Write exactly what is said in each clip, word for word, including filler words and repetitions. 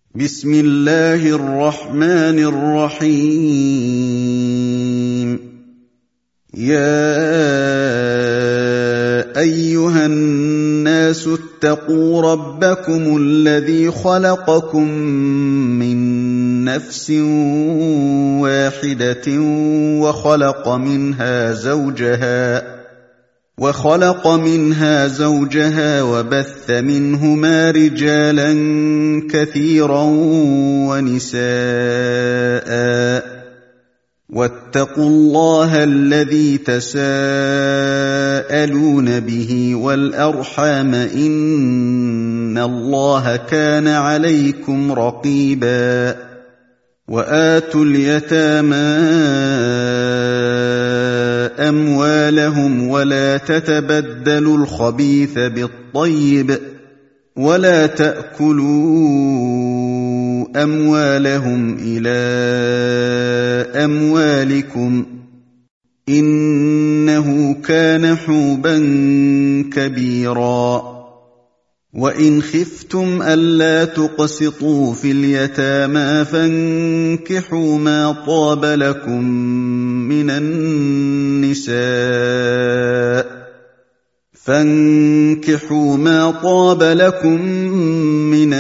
بسم الله الرحمن الرحيم يا أيها الناس اتقوا ربكم الذي خلقكم من نفس واحدة وخلق منها زوجها وخلق منها زوجها وبث منهما رجالا كثيرا ونساء واتقوا الله الذي تساءلون به والأرحام إن الله كان عليكم رقيبا وآتوا اليتامى أموالهم ولا تتبدلوا الخبيث بالطيب ولا تأكلوا أموالهم إلى أموالكم إنه كان حوبا كبيرا وإن خفتم ألا تقسطوا في اليتامى فانكحوا ما طاب لكم من النساء فانكحوا ما طاب لكم من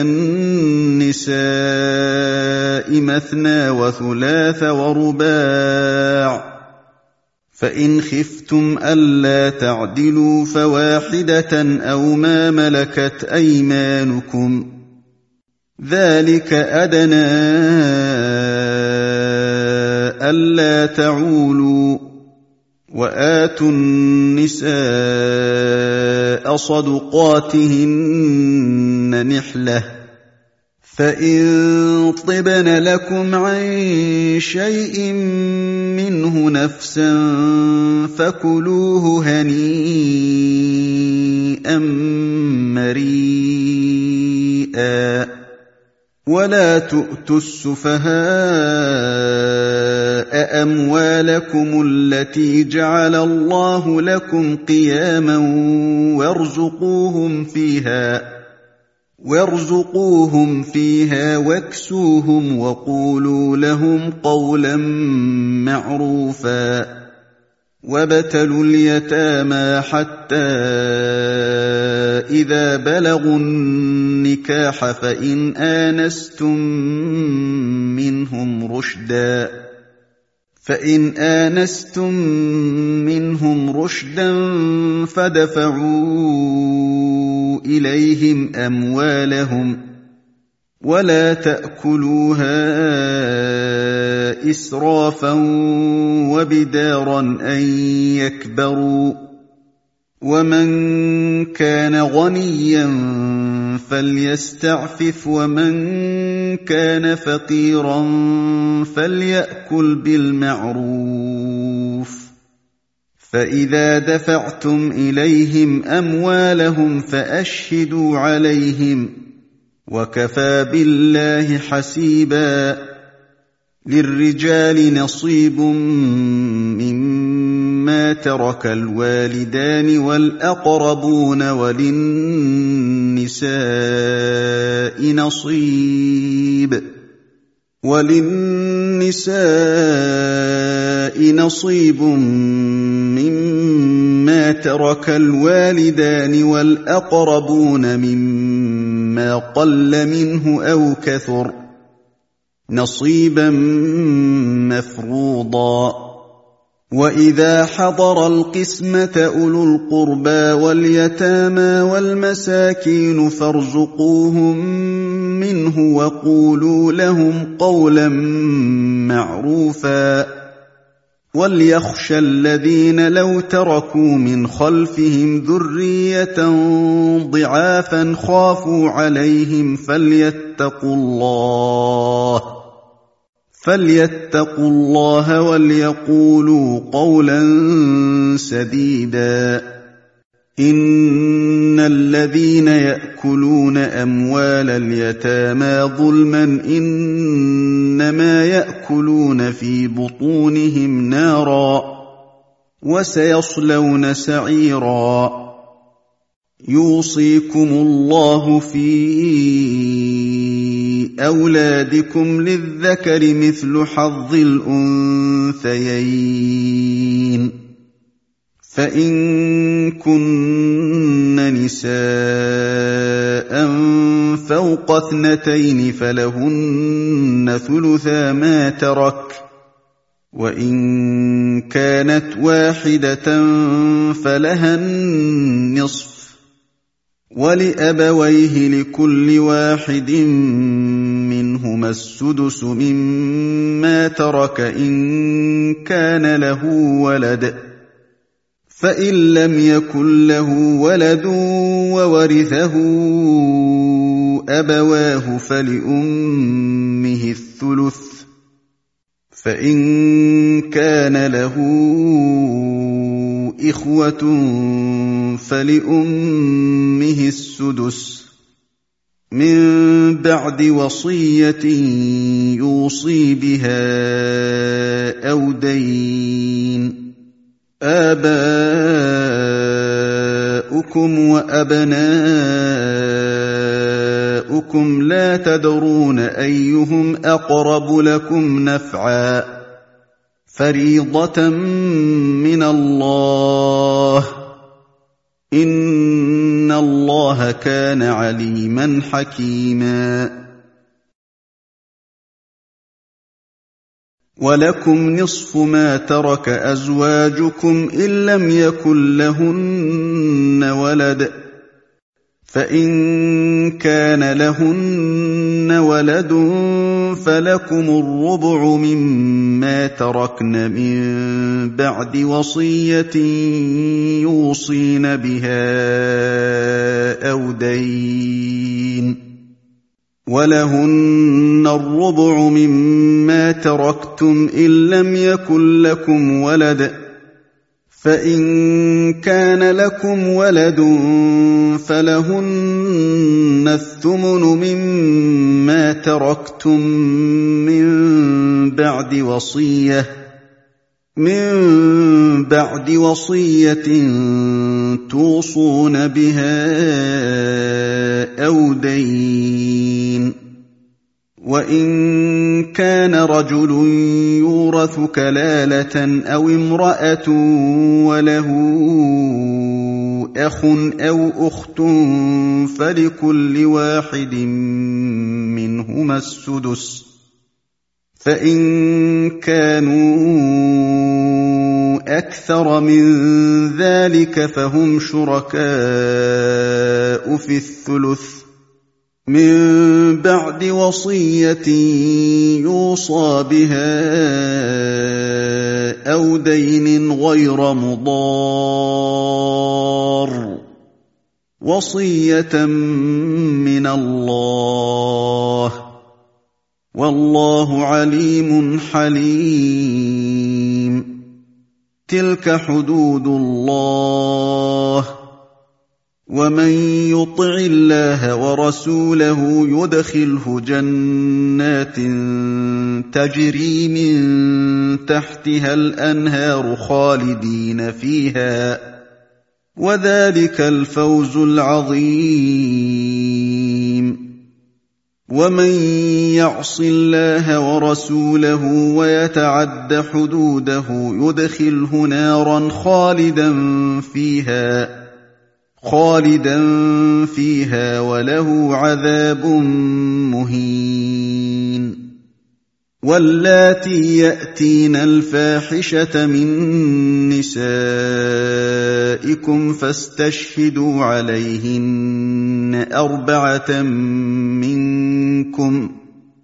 النساء مثنى وثلاث ورباع فإن خفتم ألا تعدلوا فواحدة أو ما ملكت أيمانكم ذلك أدنى ألا تعولوا وآتوا النساء صدقاتهن نحلة فإن طبن لكم عن شيء منه نفسا فكلوه هنيئا مريئا ولا تؤتوا السفهاء أموالكم التي جعل الله لكم قياما وارزقوهم فيها وارزقوهم فيها واكسوهم وقولوا لهم قولا معروفا وابتلوا اليتامى حتى إذا بلغوا النكاح فإن آنستم منهم رشدا فإن آنستم منهم رشدا فدفعوا إليهم أموالهم ولا تأكلوها إسرافا وبدارا أن يكبروا ومن كان غنيا فليستعفف ومن كان فقيرا فليأكل بالمعروف فإذا دفعتم إليهم أموالهم فأشهدوا عليهم وكفى بالله حسيبا للرجال نصيب مما ترك الوالدان والأقربون وللنساء نصيب وللنساء نصيب مما ترك الوالدان والأقربون مما قل منه أو كثر نصيبا مفروضا وإذا حضر القسمة أولو القربى واليتامى والمساكين فارزقوهم منه وقولوا لهم قولا معروفا وليخشى الذين لو تركوا من خلفهم ذرية ضعافا خافوا عليهم فليتقوا الله فليتقوا الله وليقولوا قولا سديدا إن الذين يأكلون أموال اليتامى ظلما إنما يأكلون في بطونهم نارا وسيصلون سعيرا يوصيكم الله في أولادكم للذكر مثل حظ الأنثيين فإن كن نساء فوق اثنتين فلهن ثلثا ما ترك وإن كانت واحدة فلها النصف ولأبويه لكل واحد منهما السدس مما ترك إن كان له ولد فإن لم يكن له ولد وورثه أبواه فلأمه الثلث فإن كان له إخوة فلأمه السدس من بعد وصية يوصي بها أو دين آباؤكم وأبناؤكم لا تدرون أيهم أقرب لكم نفعا فريضة من الله إن الله كان عليما حكيما ولكم نصف ما ترك أزواجكم إن لم يكن لهن ولد فإن كان لهن ولد فلكم الربع مما تركن من بعد وصية يوصين بها أو دين ولهن الربع مما تركتم إن لم يكن لكم ولد فإن كان لكم ولد فلهن الثمن مما تركتم من بعد وصية من بعد وصية توصون بها أو دين وإن كان رجل يورث كلالة أو امرأة وله أخ أو أخت فلكل واحد منهما السدس فإن كانوا أكثر من ذلك فهم شركاء في الثلث من بعد وصية يوصى بها أو دين غير مضار وصية من الله والله عليم حليم تلك حدود الله ومن يطع الله ورسوله يدخله جنات تجري من تحتها الأنهار خالدين فيها وذلك الفوز العظيم ومن يعص الله ورسوله ويتعد حدوده يدخله نارا خالدا فيها خالدا فيها وله عذاب مهين واللاتي يأتين الفاحشة من نسائكم فاستشهدوا عليهن أربعة منكم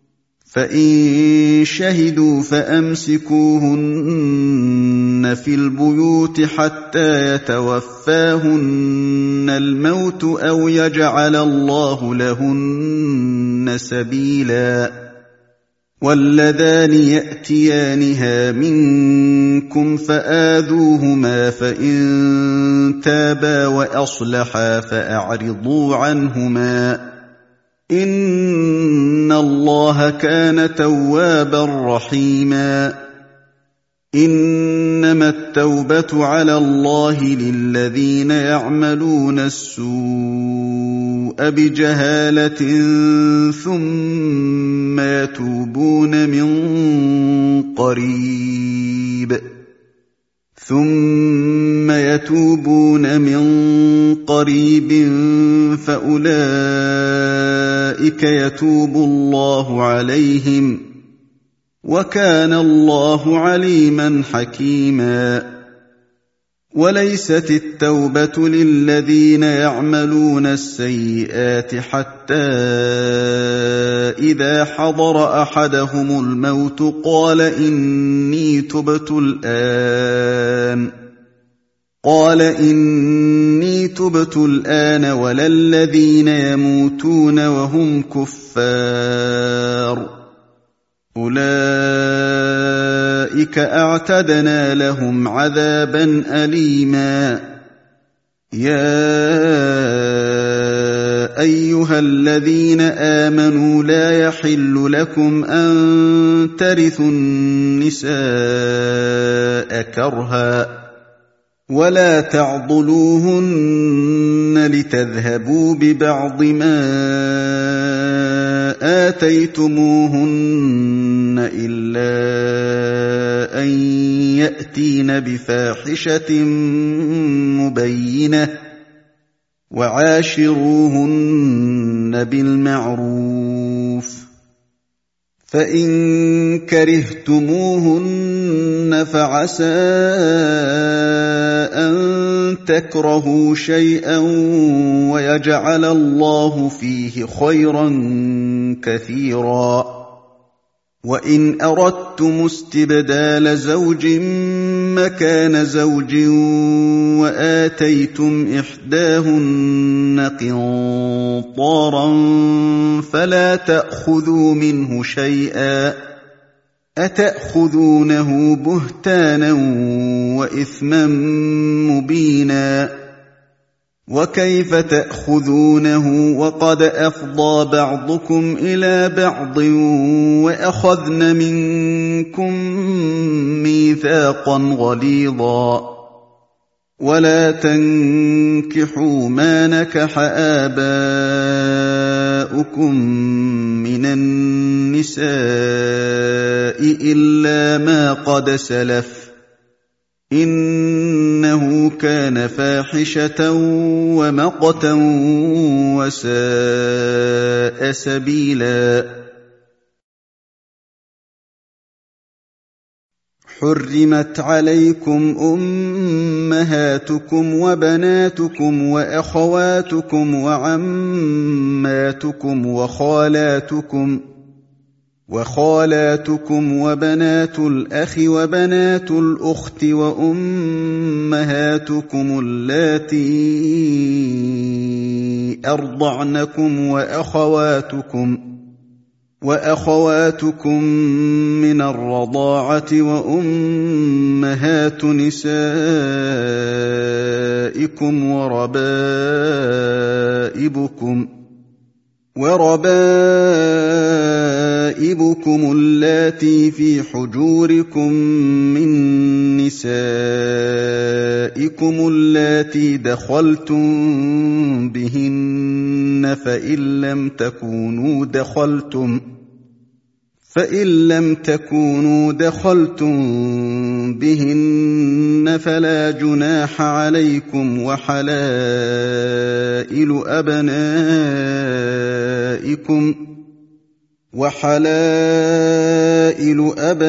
فإن شهدوا فأمسكوهن في البيوت حتى يتوفاهن الموت أو يجعل الله لهن سبيلا واللذان يأتيانها منكم فآذوهما فإن تابا وأصلحا فأعرضوا عنهما إن الله كان توابا رحيما إنما التوبة على الله للذين يعملون السوء بجهالة ثم يتوبون من قريب ثم يتوبون من قريب فأولئك يتوب الله عليهم وكان الله عليما حكيما. وليست التوبة للذين يعملون السيئات حتى إذا حضر أحدهم الموت قال إني تبت الآن قال إني تبت الآن ولا الذين يموتون وهم كفار أولئك أعتدنا لهم عذابا أليما. يا أيها الذين آمنوا لا يحل لكم أن ترثوا النساء كرها ولا تعضلوهن لتذهبوا ببعض ما آتيتموهن إلا أن يأتين بفاحشة مبينة وعاشروهن بالمعروف فإن كرهتموهن فعسى أن تكرهوا شيئا ويجعل الله فيه خيرا كثيرا. وإن أردتم استبدال زوج مكان زوج وآتيتم إحداهن قنطارا فلا تأخذوا منه شيئا أتأخذونه بهتانا وإثما مبينا. وكيف تأخذونه وقد أفضى بعضكم إلى بعض وأخذن منكم ميثاقا غليظا. ولا تنكحوا ما نكح آباؤكم من النساء إلا ما قد سلف إنه كان فاحشة ومقتا وساء سبيلا. حرمت عليكم أمهاتكم وبناتكم وأخواتكم وعماتكم وخالاتكم وخالاتكم وبنات الأخ وبنات الأخت وأمهاتكم اللاتي أرضعنكم وأخواتكم وأخواتكم من الرضاعة وأمهات نسائكم وربائبكم وربائبكم اللاتي في حجوركم من نسائكم اللاتي دخلتم بهن فإن لم تكونوا دخلتم فإن لم تكونوا دخلتم بهن فلا جناح عليكم وحلائل أبنائكم وحلائل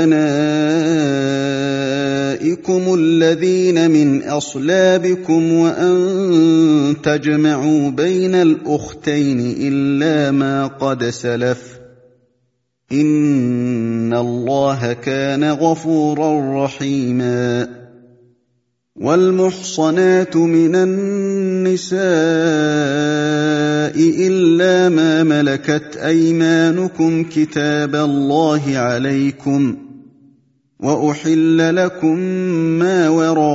أبنائكم الذين من أصلابكم وأن تجمعوا بين الأختين إلا ما قد سلف إن الله كان غفورا رحيما. والمحصنات من النساء إلا ما ملكت أيمانكم كتاب الله عليكم وأحل لكم ما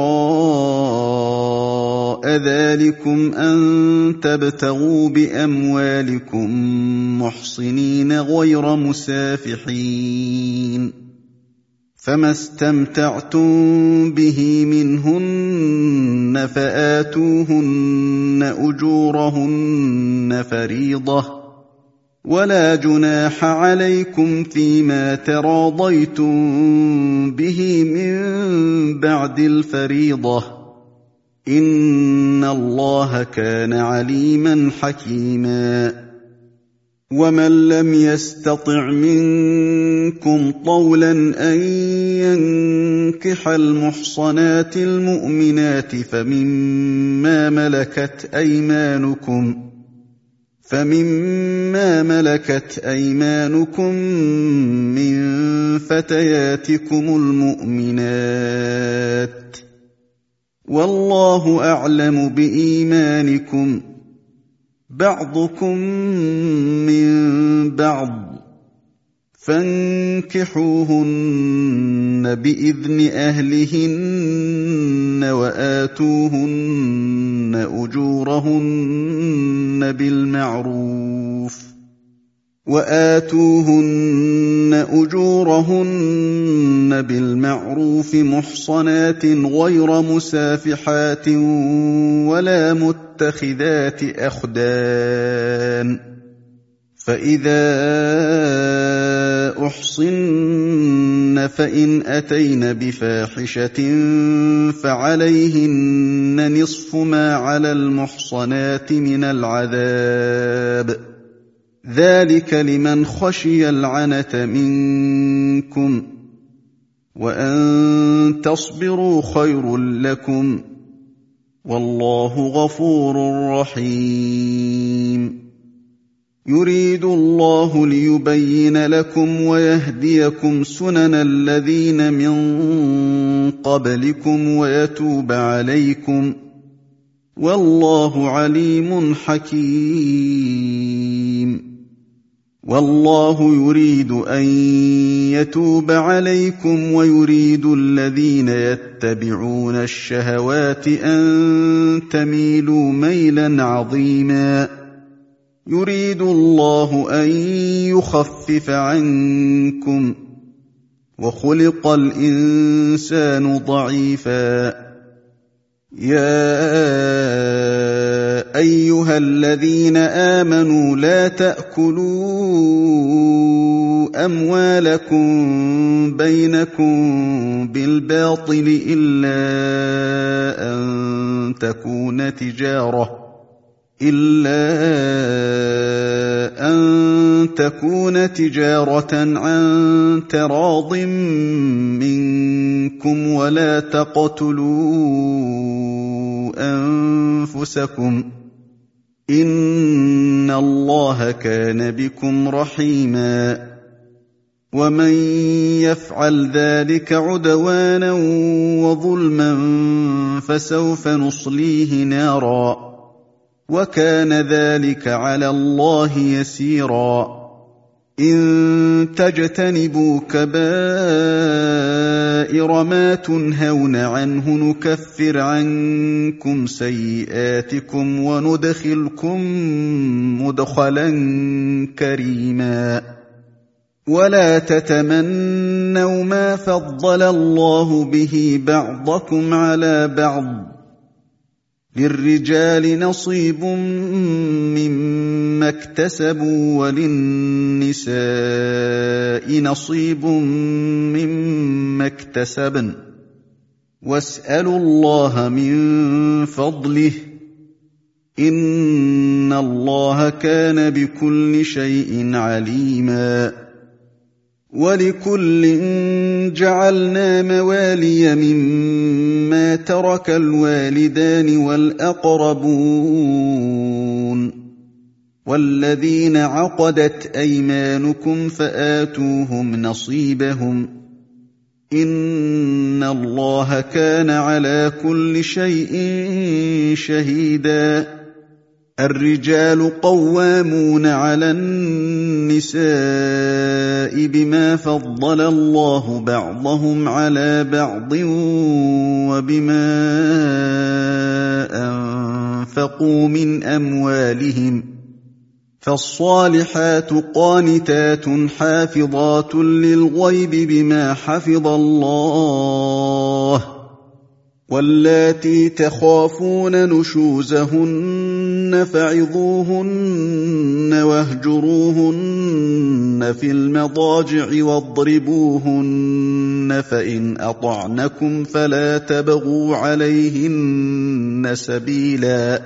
وراء ذلكم أن تبتغوا بأموالكم محصنين غير مسافحين فما استمتعتم به منهن فآتوهن أجورهن فريضة ولا جناح عليكم فيما تراضيتم به من بعد الفريضة إن الله كان عليما حكيما ومن لم يستطع منكم طولا أن ينكح المحصنات المؤمنات فمما ملكت أيمانكم فمما ملكت أيمانكم من فتياتكم المؤمنات والله أعلم بإيمانكم بعضكم من بعض فانكحوهن بإذن أهلهن وآتوهن أجورهن بالمعروف وآتوهن أجورهن بالمعروف محصنات غير مسافحات ولا متخذات أخدان فإذا أحصن فإن أتين بفاحشة فعليهن نصف ما على المحصنات من العذاب ذلك لمن خشي العنة منكم وأن تصبروا خير لكم والله غفور رحيم يريد الله ليبين لكم ويهديكم سنن الذين من قبلكم ويتوب عليكم والله عليم حكيم والله يريد أن يتوب عليكم ويريد الذين يتبعون الشهوات أن تميلوا ميلا عظيما يريد الله أن يخفف عنكم وخلق الإنسان ضعيفا يا أيها الذين آمنوا لا تأكلوا أموالكم بينكم بالباطل إلا أن تكون تجارة إلا أن تكون تجارة عن تراض منكم ولا تقتلوا أنفسكم إن الله كان بكم رحيما ومن يفعل ذلك عدوانا وظلما فسوف نصليه نارا وكان ذلك على الله يسيرا إن تجتنبوا كبائر ما تنهون عنه نكفر عنكم سيئاتكم وندخلكم مدخلا كريما ولا تتمنوا ما فضل الله به بعضكم على بعض للرجال نصيب مما اكتسبوا وللنساء نصيب مما اكتسبن واسألوا الله من فضله إن الله كان بكل شيء عليما ولكل جعلنا موالي مما ترك الوالدان والأقربون والذين عقدت أيمانكم فآتوهم نصيبهم إن الله كان على كل شيء شهيدا الرجال قوامون على النساء بما فضل الله بعضهم على بعض وبما أنفقوا من أموالهم فالصالحات قانتات حافظات للغيب بما حفظ الله واللاتي تخافون نشوزهن فعظوهن واهجروهن في المضاجع واضربوهن فإن أطعنكم فلا تبغوا عليهن سبيلا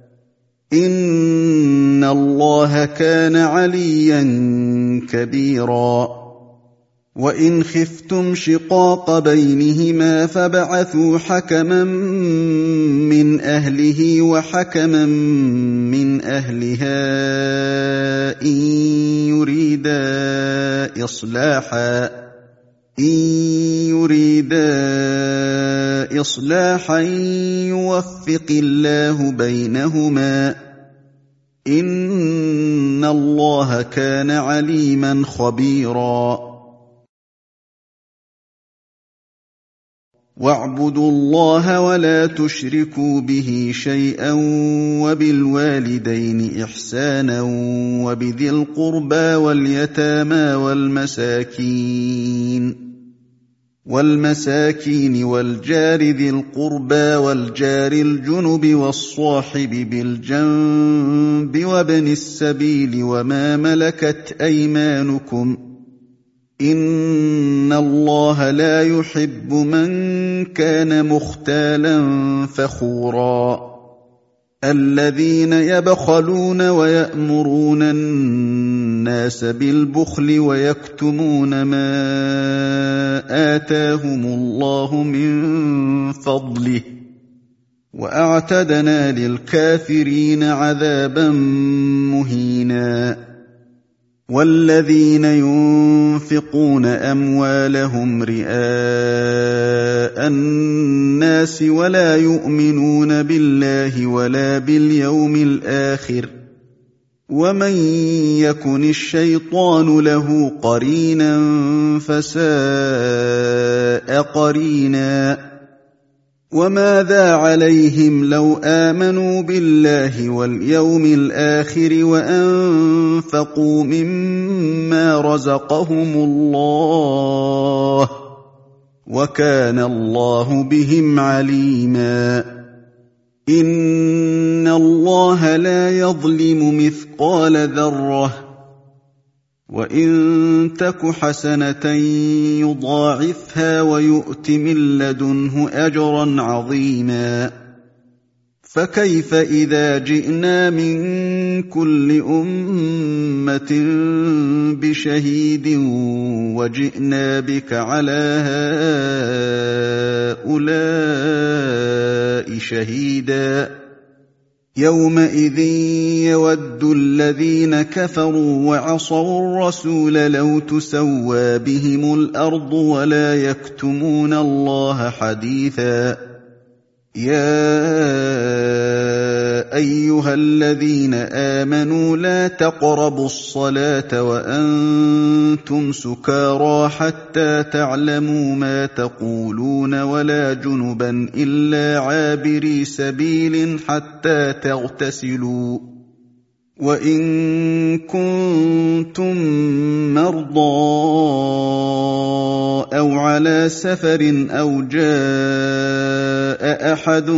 إن الله كان عليا كبيرا وإن خفتم شقاق بينهما فابعثوا حكما من أهله وحكما من أهلها إن يريدا إصلاحا إن يريدا إصلاحا يوفق الله بينهما إن الله كان عليما خبيرا واعبدوا الله ولا تشركوا به شيئا وبالوالدين إحسانا وبذي القربى واليتامى والمساكين والمساكين والجار ذي القربى والجار الجنب والصاحب بالجنب وابن السبيل وما ملكت أيمانكم إن الله لا يحب من كان مختالا فخورا الذين يبخلون ويأمرون الناس بالبخل ويكتمون ما آتاهم الله من فضله وأعتدنا للكافرين عذابا مهينا والذين ينفقون أموالهم رئاء الناس ولا يؤمنون بالله ولا باليوم الآخر ومن يكن الشيطان له قرينا فساء قرينا وماذا عليهم لو آمنوا بالله واليوم الآخر وأنفقوا مما رزقهم الله وكان الله بهم عليما إن الله لا يظلم مثقال ذرة وإن تك حسنة يضاعفها ويؤت من لدنه أجرا عظيما فكيف إذا جئنا من كل أمة بشهيد وجئنا بك على هؤلاء شهيدا يومئذ يود الذين كفروا وعصوا الرسول لو تسوى بهم الأرض ولا يكتمون الله حديثا يا أيها الذين آمنوا لا تقربوا الصلاة وأنتم سكارى حتى تعلموا ما تقولون ولا جنبا إلا عابري سبيل حتى تغتسلوا وإن كنتم مرضى أو على سفر أو جاء أحد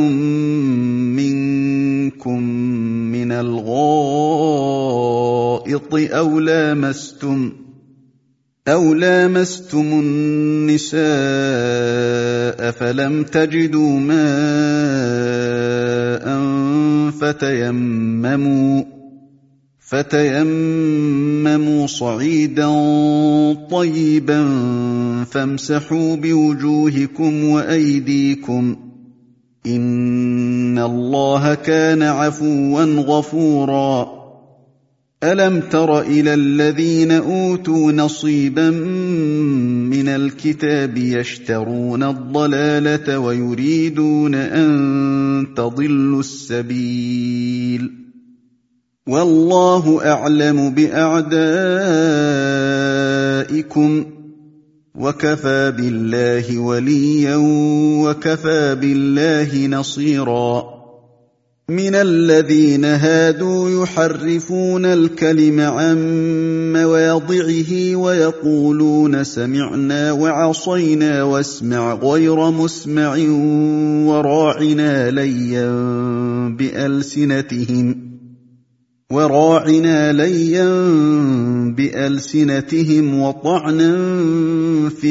منكم من الغائط أو لامستم أو لامستم النساء فلم تجدوا ماء فتيمموا فتيمموا صعيدا طيبا فامسحوا بوجوهكم وأيديكم إن الله كان عفوا غفورا ألم تر إلى الذين أوتوا نصيبا من الكتاب يشترون الضلالة ويريدون أن تضلوا السبيل والله أعلم بأعدائكم وكفى بالله وليا وكفى بالله نصيرا مِنَ الَّذِينَ هَادُوا يُحَرِّفُونَ الْكَلِمَ عَن مَّوَاضِعِهِ وَيَقُولُونَ سَمِعْنَا وَعَصَيْنَا وَاسْمَعْ غَيْرَ مُسْمَعٍ وَرَاعِنَا لَيًّا بِأَلْسِنَتِهِمْ وراعنا ليا بألسنتهم وطعنا في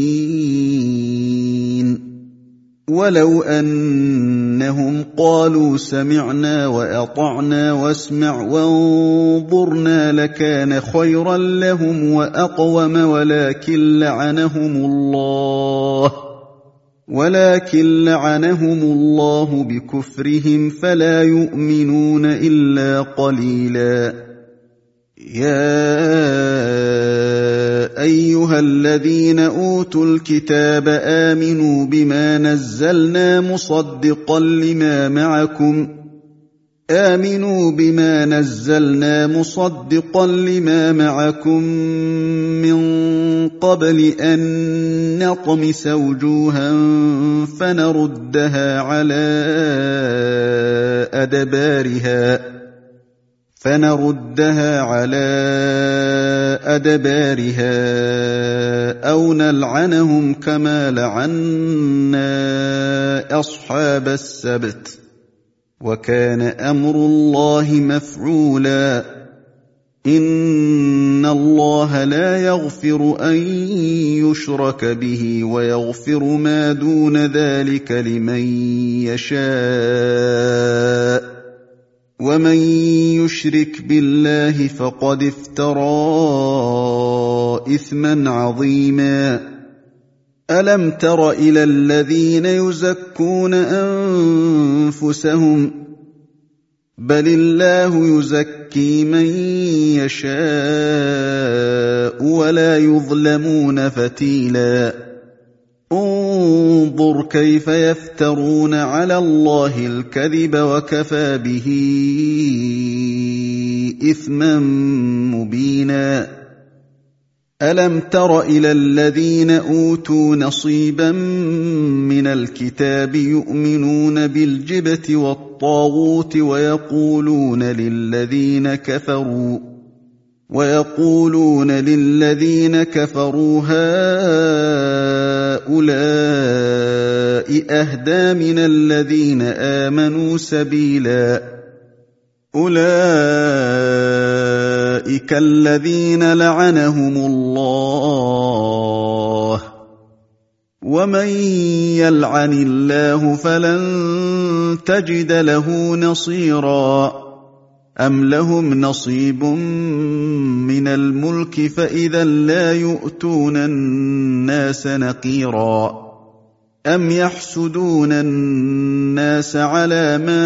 الدين ولو أنهم قالوا سمعنا وأطعنا واسمع وانظرنا لكان خيرا لهم وأقوم ولكن لعنهم الله ولكن لعنهم الله بكفرهم فلا يؤمنون إلا قليلا يا أيها الذين أوتوا الكتاب آمنوا بما نزلنا مصدقا لما معكم آمنوا بما نزلنا مصدقا لما معكم من قبل أن نطمس وجوها فنردها على أدبارها فنردها على أدبارها أو نلعنهم كما لعنا أصحاب السبت وكان أمر الله مفعولا إن الله لا يغفر أن يشرك به ويغفر ما دون ذلك لمن يشاء ومن يشرك بالله فقد افترى إثما عظيما ألم تر إلى الذين يزكون أنفسهم بل الله يزكي من يشاء ولا يظلمون فتيلا انظر كيف يفترون على الله الكذب وكفى به إثما مبينا ألم تر إلى الذين أوتوا نصيبا من الكتاب يؤمنون بالجبت والطاغوت ويقولون للذين كفروا ويقولون للذين كفروا هؤلاء أهدى من الذين آمنوا سبيلا أولئك الذين لعنهم الله ومن يلعن الله فلن تجد له نصيرا أم لهم نصيب من الملك فإذا لا يؤتون الناس نقيرا أم يحسدون الناس على ما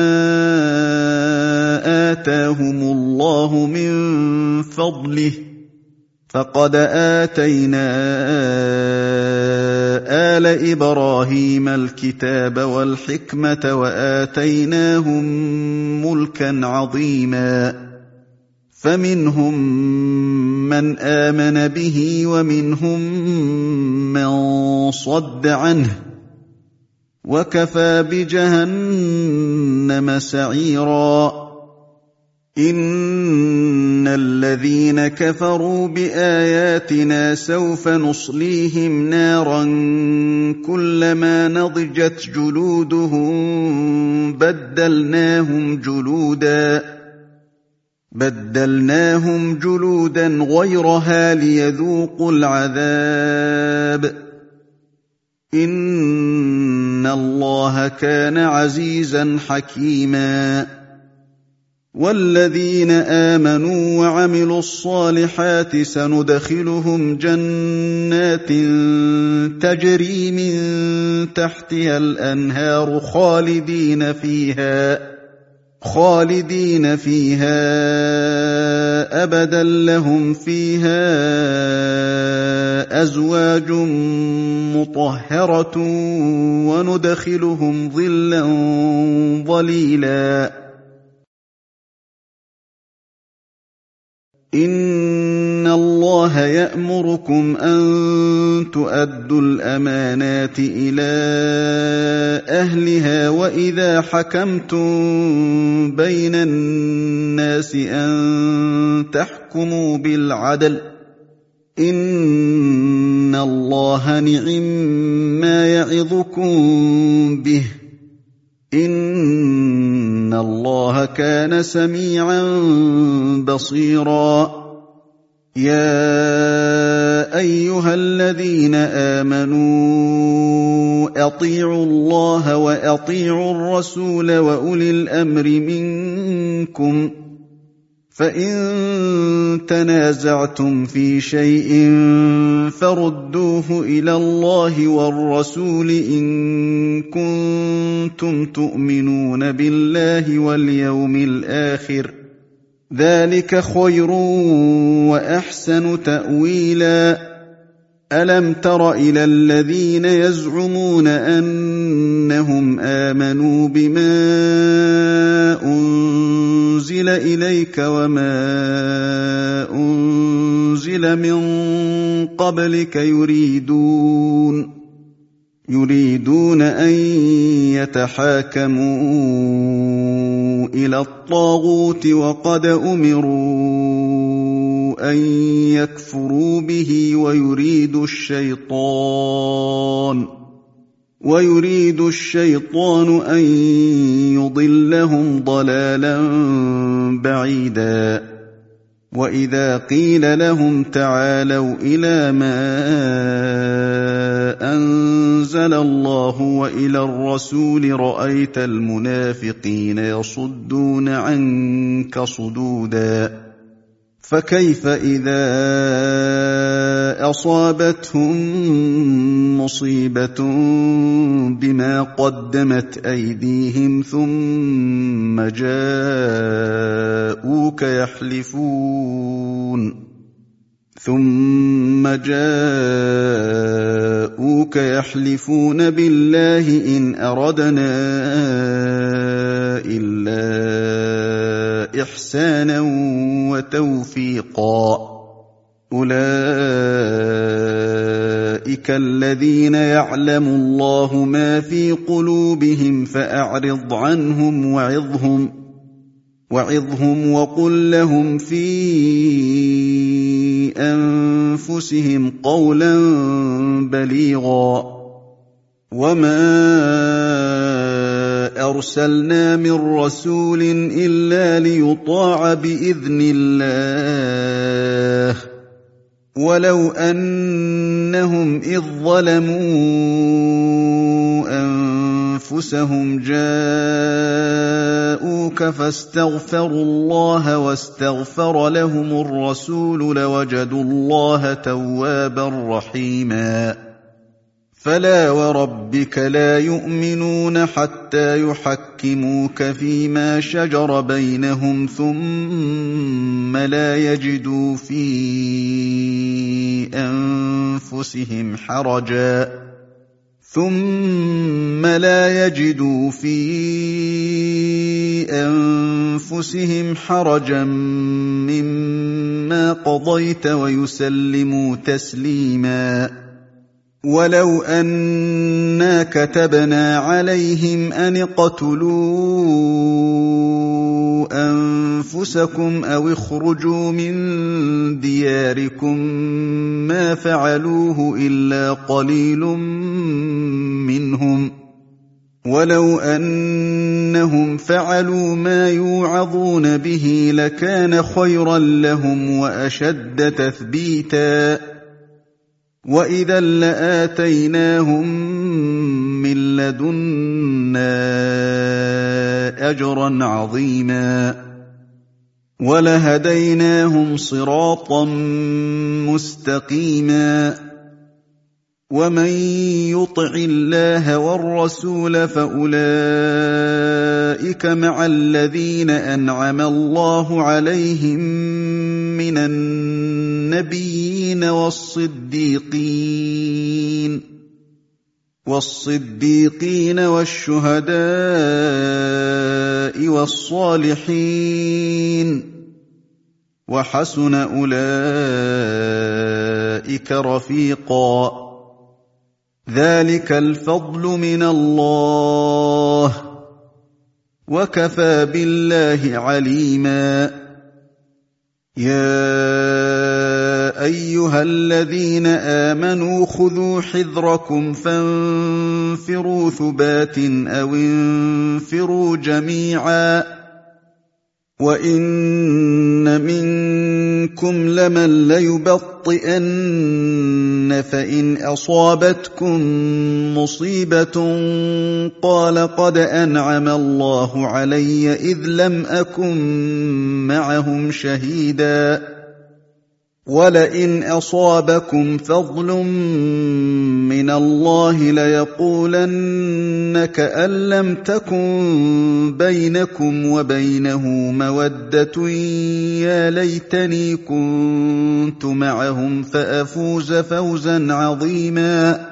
آتاهم الله من فضله فقد آتينا آل إبراهيم الكتاب والحكمة وآتيناهم ملكا عظيما فمنهم من آمن به ومنهم من صد عنه وكفى بجهنم سعيرا إن الذين كفروا بآياتنا سوف نصليهم نارا كلما نضجت جلودهم بدلناهم جلودا بدلناهم جلودا غيرها ليذوقوا العذاب إن الله كان عزيزا حكيما والذين آمنوا وعملوا الصالحات سندخلهم جنات تجري من تحتها الأنهار خالدين فيها خالدين فيها أبدا لهم فيها أزواج مطهرة وندخلهم ظلا ظليلا إن الله اللَّهَ يَأْمُرُكُمْ أَن تُؤَدُّوا الْأَمَانَاتِ إِلَىٰ أَهْلِهَا وَإِذَا حَكَمْتُم بَيْنَ النَّاسِ أَن تَحْكُمُوا بِالْعَدْلِ ۚ إِنَّ اللَّهَ نِعِمَّا يَعِظُكُم بِهِ ۗ إِنَّ اللَّهَ كَانَ سَمِيعًا بَصِيرًا. يَا أَيُّهَا الَّذِينَ آمَنُوا أَطِيعُوا اللَّهَ وَأَطِيعُوا الرَّسُولَ وَأُولِي الْأَمْرِ مِنكُمْ ۖ فَإِن تَنَازَعْتُمْ فِي شَيْءٍ فَرُدُّوهُ إِلَى اللَّهِ وَالرَّسُولِ إِن كُنتُمْ تُؤْمِنُونَ بِاللَّهِ وَالْيَوْمِ الْآخِرِ ۚ ذَٰلِكَ خَيْرٌ وَأَحْسَنُ تَأْوِيلًا. أَلَمْ تَرَ إِلَى الَّذِينَ يَزْعُمُونَ أَنَّهُمْ آمَنُوا بِمَا أُنزِلَ إِلَيْكَ وَمَا أُنزِلَ مِن قَبْلِكَ يُرِيدُونَ يُرِيدُونَ أَن يَتَحَاكَمُوا إِلَى الطَّاغُوتِ وَقَدْ أُمِرُوا أَن يَكْفُرُوا بِهِ وَيُرِيدُ الشَّيْطَانُ وَيُرِيدُ الشَّيْطَانُ أَن يُضِلَّهُمْ ضَلَالًا بَعِيدًا. وَإِذَا قِيلَ لَهُمْ تَعَالَوْا إِلَىٰ مَا أَنزَلَ اللَّهُ وَإِلَى الرَّسُولِ رَأَيْتَ الْمُنَافِقِينَ يَصُدُّونَ عَنكَ صُدُودًا. فَكَيْفَ إِذَا أَصَابَتْهُم مُّصِيبَةٌ بِمَا قَدَّمَتْ أَيْدِيهِمْ ثُمَّ جَاءُوكَ يَحْلِفُونَ ثُمَّ جَاءُوكَ يَحْلِفُونَ بِاللَّهِ إِنْ أَرَدْنَا إِلَّا إِحْسَانًا وَتَوْفِيقًا. أُولَٰئِكَ الَّذِينَ يَعْلَمُ اللَّهُ مَا فِي قُلُوبِهِمْ فَأَعْرِضْ عَنْهُمْ وَعِظْهُمْ وَعِظْهُمْ وَقُل لَّهُمْ فِي أَنفُسِهِمْ قَوْلًا بَلِيغًا. وَمَا أَرْسَلْنَا مِن رَّسُولٍ إِلَّا لِيُطَاعَ بِإِذْنِ اللَّهِ ۚ وَلَوْ أَنَّهُمْ إِذ ظَّلَمُوا أَنفُسَهُمْ جَاءُوكَ فَاسْتَغْفَرُوا اللَّهَ وَاسْتَغْفَرَ لَهُمُ الرَّسُولُ لَوَجَدُوا اللَّهَ تَوَّابًا رَّحِيمًا. فَلَا وَرَبِّكَ لَا يُؤْمِنُونَ حَتَّىٰ يُحَكِّمُوكَ فِيمَا شَجَرَ بَيْنَهُمْ ثُمَّ لَا يَجِدُوا فِي أَنفُسِهِمْ حَرَجًا ثُمَّ لَا يَجِدُوا فِي أَنفُسِهِمْ حَرَجًا مِّمَّا قَضَيْتَ وَيُسَلِّمُوا تَسْلِيمًا. وَلَوْ أَنَّا كَتَبْنَا عَلَيْهِمْ أَنِ اقْتُلُوا أَنفُسَكُمْ أَوِ اخْرُجُوا مِن دِيَارِكُم مَّا فَعَلُوهُ إِلَّا قَلِيلٌ مِّنْهُمْ ۖ وَلَوْ أَنَّهُمْ فَعَلُوا مَا يُوعَظُونَ بِهِ لَكَانَ خَيْرًا لَّهُمْ وَأَشَدَّ تَثْبِيتًا. وَإِذًا لَّآتَيْنَاهُم مِّن لَّدُنَّا أَجْرًا عَظِيمًا وَلَهَدَيْنَاهُمْ صِرَاطًا مُّسْتَقِيمًا. وَمَن يُطِعِ اللَّهَ وَالرَّسُولَ فَأُولَٰئِكَ مَعَ الَّذِينَ أَنْعَمَ اللَّهُ عَلَيْهِم مِّنَ النَّبِيِّينَ وَالصِّدِّيقِينَ وَالصِّدِّيقِينَ وَالشُّهَدَاءِ وَالصَّالِحِينَ، وَحَسُنَ أُولَٰئِكَ أولئك رفيقا ذلك الفضل من الله وكفى بالله عليما يا أيها الذين آمنوا خذوا حذركم فانفروا ثبات أو انفروا جميعا وإن منكم لمن ليبطئن فإن أصابتكم مصيبة قال قد أنعم الله علي إذ لم أكن معهم شهيدا ولئن أصابكم فضل من الله ليقولن كأن لم تكن بينكم وبينه مودة يا ليتني كنت معهم فأفوز فوزا عظيما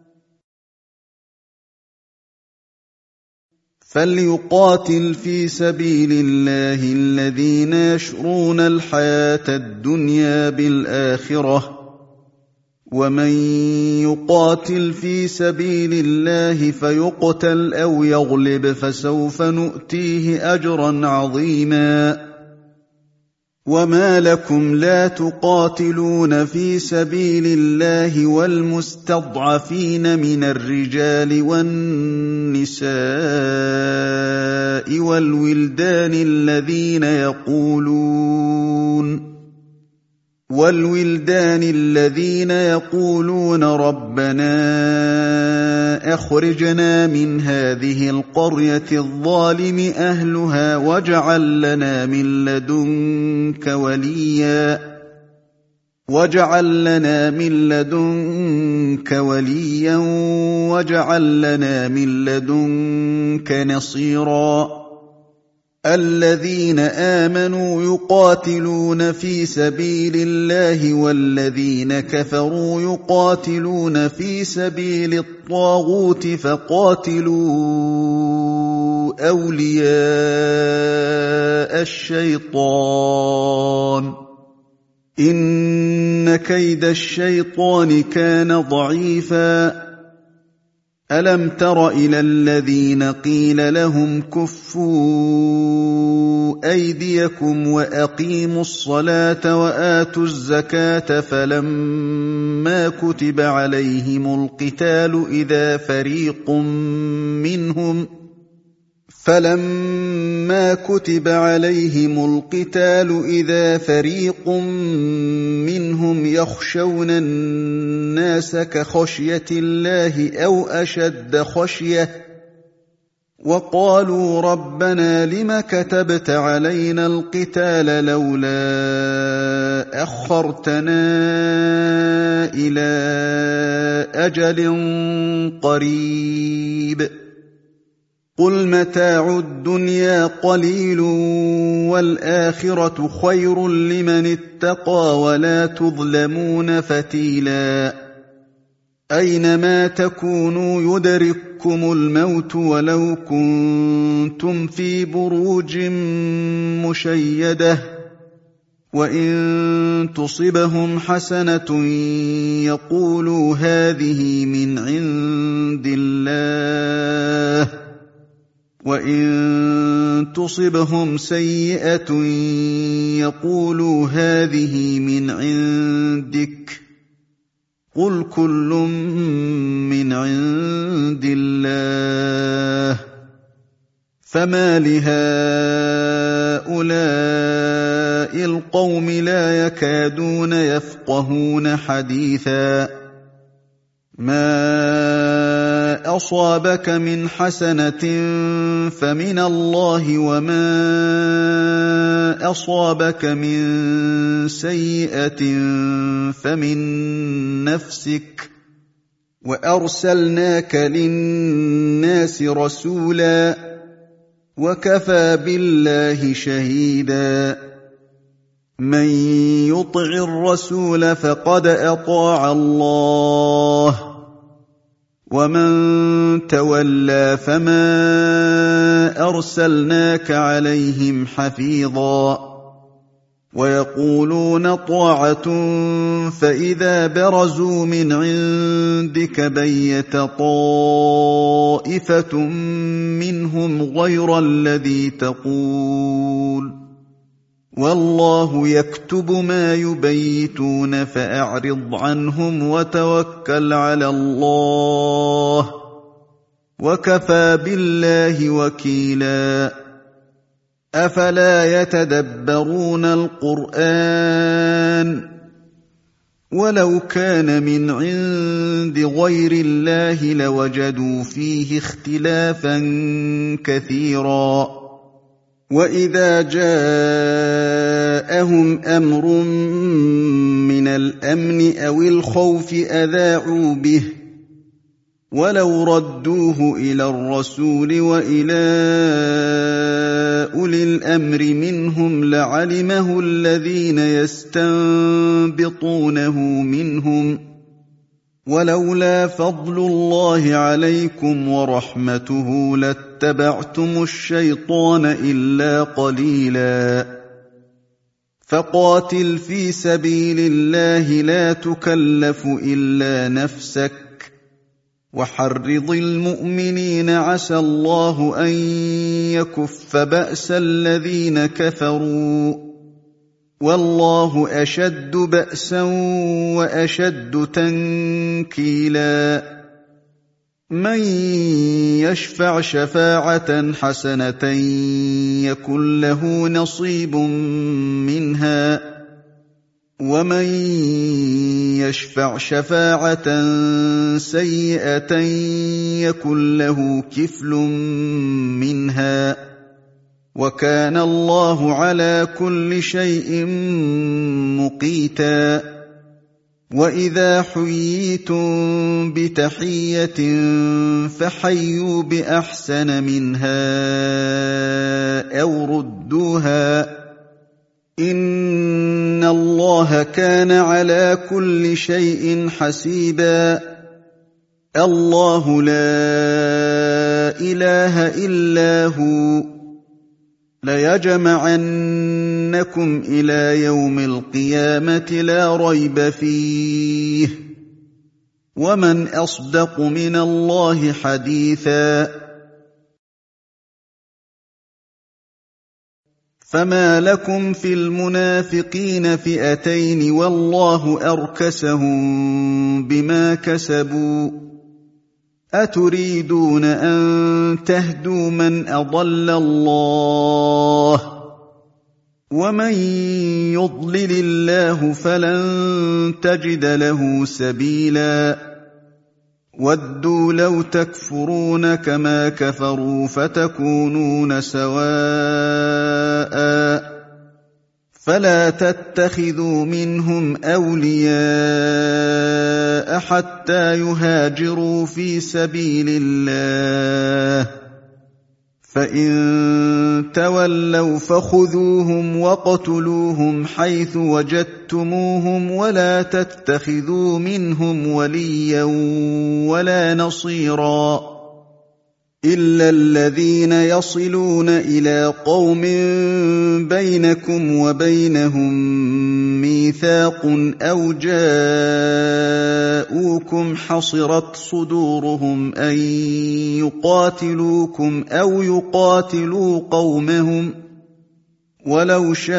فليقاتل في سبيل الله الذين يشرون الحياة الدنيا بالآخرة ومن يقاتل في سبيل الله فيقتل أو يغلب فسوف نؤتيه أجرا عظيما وما لكم لا تقاتلون في سبيل الله والمستضعفين من الرجال والنساء والولدان الذين يقولون والولدان الذين يقولون ربنا أخرجنا من هذه القرية الظالم أهلها واجعل لنا من لدنك وليا واجعل لنا من لدنك وليا واجعل لنا من لدنك نصيرا الذين آمنوا يقاتلون في سبيل الله والذين كفروا يقاتلون في سبيل الطاغوت فقاتلوا أولياء الشيطان إن كيد الشيطان كان ضعيفا ألم تر إلى الذين قيل لهم كفوا أيديكم وأقيموا الصلاة وآتوا الزكاة فلما كتب عليهم القتال إذا فريق منهم فلما كتب عليهم القتال إذا فريق منهم يخشون الناس كخشية الله أو أشد خشية وقالوا ربنا لم كتبت علينا القتال لولا أخرتنا إلى أجل قريب قل متاع الدنيا قليل والآخرة خير لمن اتقى ولا تظلمون فتيلا أينما تكونوا يدرككم الموت ولو كنتم في بروج مشيدة وإن تصبهم حسنة يقولوا هذه من عند الله وإن تصبهم سيئة يقولوا هذه من عندك قل كل من عند الله فما لهؤلاء القوم لا يكادون يفقهون حديثا ما أصابك من حسنة فمن الله وما أصابك من سيئة فمن نفسك وأرسلناك للناس رسولا وكفى بالله شهيدا من يطع الرسول فقد أطاع الله ومن تولى فما أرسلناك عليهم حفيظا ويقولون طاعة فإذا برزوا من عندك بيت طائفة منهم غير الذي تقول والله يكتب ما يبيتون فأعرض عنهم وتوكل على الله وكفى بالله وكيلا أفلا يتدبرون القرآن ولو كان من عند غير الله لوجدوا فيه اختلافا كثيرا وإذا جاءهم أمر من الأمن أو الخوف أذاعوا به ولو ردوه إلى الرسول وإلى أولي الأمر منهم لعلمه الذين يستنبطونه منهم ولولا فضل الله عليكم ورحمته لاتبعتم الشيطان إلا قليلا فقاتل في سبيل الله لا تكلف إلا نفسك وحرض المؤمنين عسى الله أن يكف بأس الذين كفروا والله أشد بأسا وأشد تنكيلا من يشفع شفاعة حسنة يكن له نصيب منها ومن يشفع شفاعة سيئة يكن له كفل منها وكان الله على كل شيء مقيتا وإذا حييتم بتحية فحيوا بأحسن منها أو ردوها إن الله كان على كل شيء حسيبا الله لا إله إلا هو ليجمعنكم إلى يوم القيامة لا ريب فيه ومن أصدق من الله حديثا فما لكم في المنافقين فئتين والله أركسهم بما كسبوا أتريدون أن تهدوا من أضل الله ومن يضلل الله فلن تجد له سبيلا ودوا لو تكفرون كما كفروا فتكونون سواء فلا تتخذوا منهم أولياء حتى يهاجروا في سبيل الله فإن تولوا فخذوهم وقتلوهم حيث وجدتموهم ولا تتخذوا منهم وليا ولا نصيرا إلا الذين يصلون إلى قوم بينكم وبينهم ميثاق أو جاءوكم حصرت صدورهم أن يقاتلوكم أو يقاتلوا قومهم ولو شاء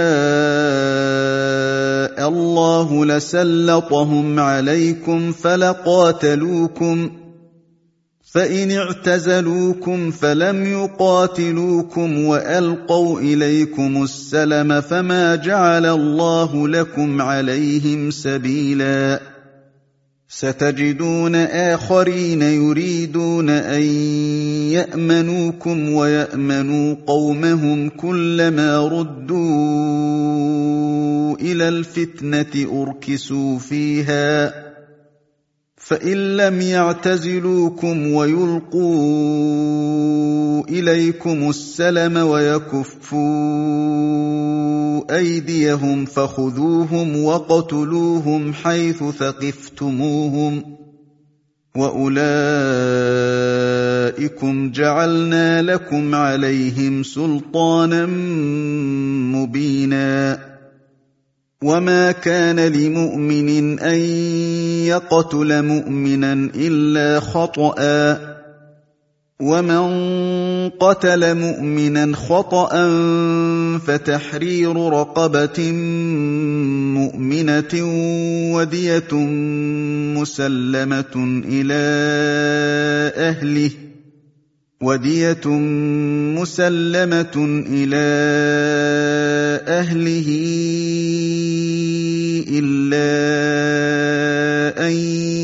الله لسلطهم عليكم فلقاتلوكم فإن اعتزلوكم فلم يقاتلوكم وألقوا إليكم السلم فما جعل الله لكم عليهم سبيلا ستجدون آخرين يريدون أن يأمنوكم ويأمنوا قومهم كلما ردوا إلى الفتنة أركسوا فيها فإن لم يعتزلوكم ويلقوا إليكم السلم ويكفوا أيديهم فخذوهم وقتلوهم حيث ثقفتموهم وأولئكم جعلنا لكم عليهم سلطانا مبينا وما كان لمؤمن أن يقتل مؤمنا إلا خطأ ومن قتل مؤمنا خطأ فتحرير رقبة مؤمنة ودية مسلمة إلى أهله ودية مسلمة إلى أهله إلا أن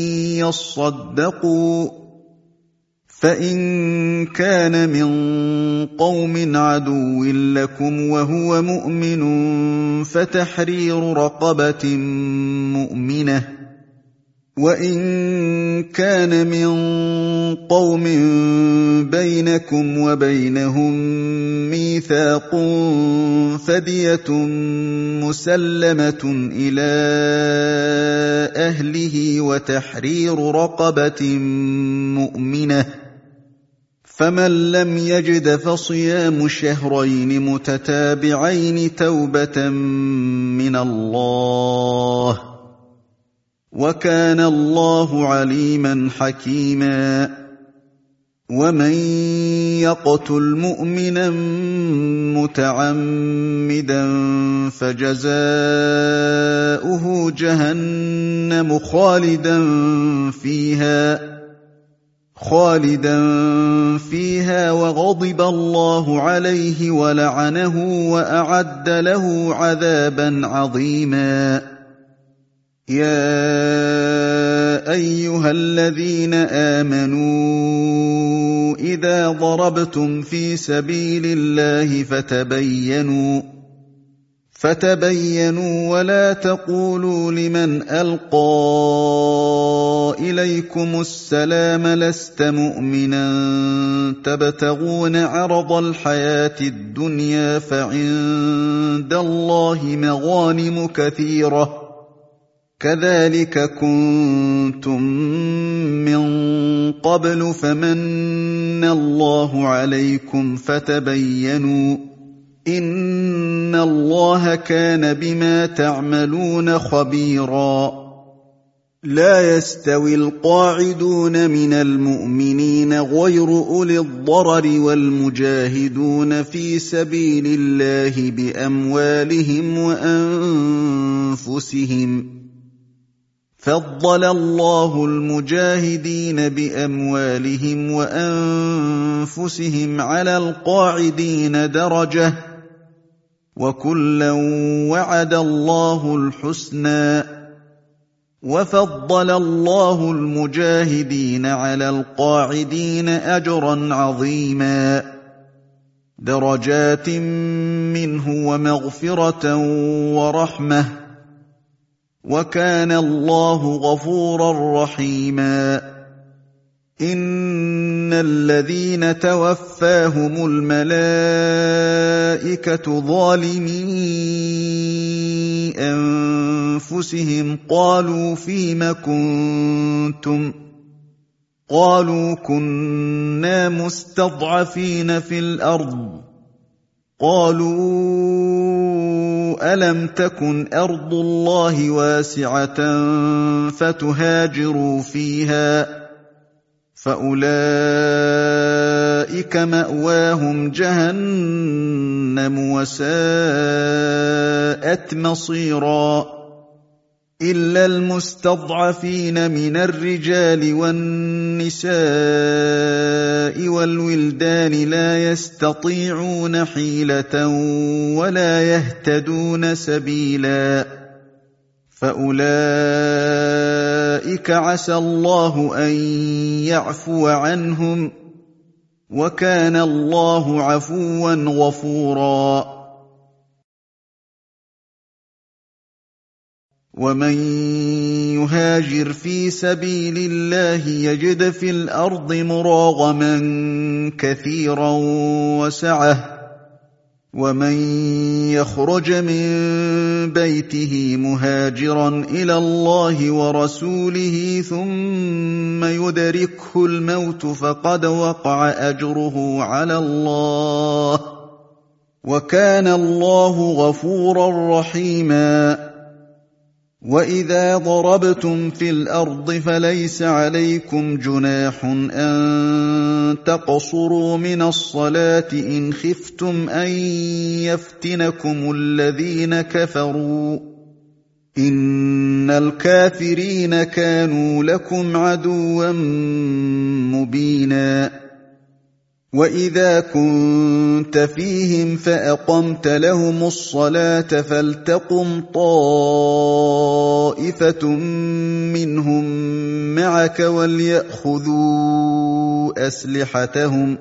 يصدقوا فإن كان من قوم عدو لكم وهو مؤمن فتحرير رقبة مؤمنة وإن كان من قوم بينكم وبينهم ميثاق فدية مسلمة إلى أهله وتحرير رقبة مؤمنة فمن لم يجد فصيام شهرين متتابعين توبة من الله وكان الله عليما حكيما ومن يقتل مؤمنا متعمدا فجزاؤه جهنم خالدا فيها خالدا فيها وغضب الله عليه ولعنه وأعد له عذابا عظيما يا أيها الذين آمنوا إذا ضربتم في سبيل الله فتبينوا فتبينوا ولا تقولوا لمن ألقى إليكم السلام لست مؤمنا تبتغون عرض الحياة الدنيا فعند الله مغانم كثيرة كذلك كنتم من قبل فمن الله عليكم فتبينوا إن الله كان بما تعملون خبيرا لا يستوي القاعدون من المؤمنين غير أولي الضرر والمجاهدون في سبيل الله بأموالهم وأنفسهم فضل الله المجاهدين بأموالهم وأنفسهم على القاعدين درجة وكلا وعد الله الحسنى وفضل الله المجاهدين على القاعدين أجرا عظيما درجات منه ومغفرة ورحمة وكان الله غفورا رحيما إن الذين توفاهم الملائكة ظالمي أنفسهم قالوا فيم كنتم قالوا كنا مستضعفين في الأرض قالوا ألم تكن أرض الله واسعة فتهاجروا فيها فأولئك مأواهم جهنم وساءت مصيرا إلا المستضعفين من الرجال والنساء والولدان لا يستطيعون حيلة ولا يهتدون سبيلا فأولئك عسى الله أن يعفو عنهم وكان الله عفوا غفورا ومن يهاجر في سبيل الله يجد في الأرض مراغما كثيرا وسعة ومن يخرج من بيته مهاجرا إلى الله ورسوله ثم يدركه الموت فقد وقع أجره على الله وكان الله غفورا رحيما وَإِذَا ضَرَبْتُمْ فِي الْأَرْضِ فَلَيْسَ عَلَيْكُمْ جُنَاحٌ أَن تَقْصُرُوا مِنَ الصَّلَاةِ إِنْ خِفْتُمْ أَن يَفْتِنَكُمُ الَّذِينَ كَفَرُوا ۚ إِنَّ الْكَافِرِينَ كَانُوا لَكُمْ عَدُوًّا مُّبِينًا. وَإِذَا كُنتَ فِيهِمْ فَأَقَمْتَ لَهُمُ الصَّلَاةَ فَلْتَقُمْ طَائِفَةٌ مِّنْهُم مَّعَكَ وَلْيَأْخُذُوا أَسْلِحَتَهُمْ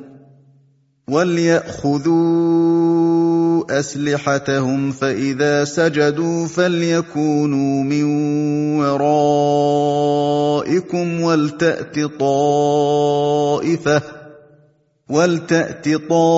وَلْيَأْخُذُوا أَسْلِحَتَهُمْ فَإِذَا سَجَدُوا فَلْيَكُونُوا مِن وَرَائِكُمْ وَلْتَأْتِ طَائِفَةٌ وَلْتَأْتِ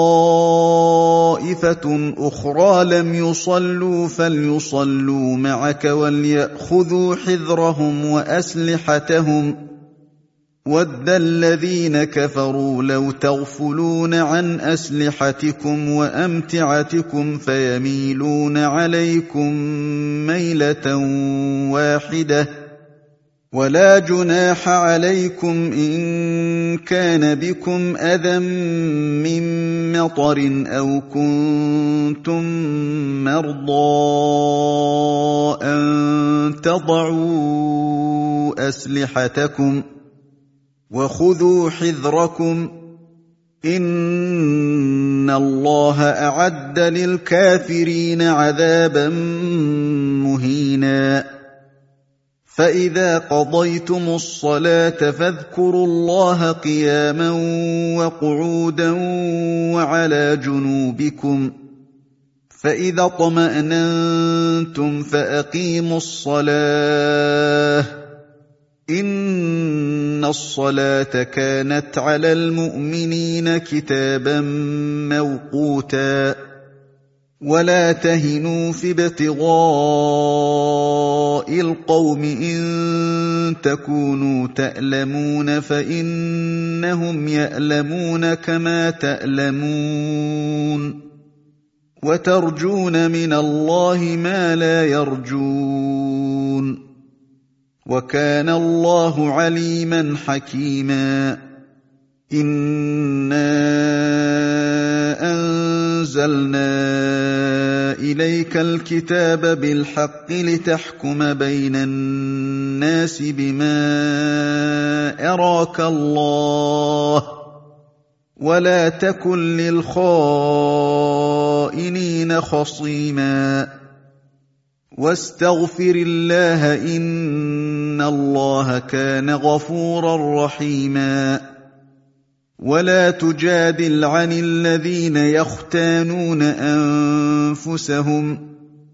طَائِفَةٌ أُخْرَىٰ لَمْ يُصَلُّوا فَلْيُصَلُّوا مَعَكَ وَلْيَأْخُذُوا حِذْرَهُمْ وَأَسْلِحَتَهُمْ ۗ وَدَّ الَّذِينَ كَفَرُوا لَوْ تَغْفُلُونَ عَنْ أَسْلِحَتِكُمْ وَأَمْتِعَتِكُمْ فَيَمِيلُونَ عَلَيْكُم مَّيْلَةً وَاحِدَةً ۚ وَلَا جُنَاحَ عَلَيْكُمْ إِن كَانَ بِكُمْ أَذًى مِّن مَّطَرٍ أَوْ كُنتُم مَّرْضَىٰ أَن تَضَعُوا أَسْلِحَتَكُمْ ۖ وَخُذُوا حِذْرَكُمْ ۗ إِنَّ اللَّهَ أَعَدَّ لِلْكَافِرِينَ عَذَابًا مُّهِينًا. فَإِذَا قَضَيْتُمُ الصَّلَاةَ فَاذْكُرُوا اللَّهَ قِيَامًا وَقُعُودًا وَعَلَىٰ جُنُوبِكُمْ ۚ فَإِذَا اطْمَأْنَنتُمْ فَأَقِيمُوا الصَّلَاةَ ۚ إِنَّ الصَّلَاةَ كَانَتْ عَلَى الْمُؤْمِنِينَ كِتَابًا مَّوْقُوتًا. وَلَا تَهِنُوا فِي ابْتِغَاءِ الْقَوْمِ إِن تَكُونُوا تَأْلَمُونَ فَإِنَّهُمْ يَأْلَمُونَ كَمَا تَأْلَمُونَ، وَتَرْجُونَ مِنَ اللَّهِ مَا لَا يَرْجُونَ ۗ وَكَانَ اللَّهُ عَلِيمًا حَكِيمًا. إِنَّا أَنزَلْنَا إِلَيْكَ الْكِتَابَ بِالْحَقِّ لِتَحْكُمَ بَيْنَ النَّاسِ بِمَا أَرَاكَ اللَّهُ ۚ وَلَا تَكُن لِّلْخَائِنِينَ خَصِيمًا، وَاسْتَغْفِرِ اللَّهَ ۖ إِنَّ اللَّهَ كَانَ غَفُورًا رَّحِيمًا. وَلَا تُجَادِلْ عَنِ الَّذِينَ يَخْتَانُونَ أَنفُسَهُمْ ۚ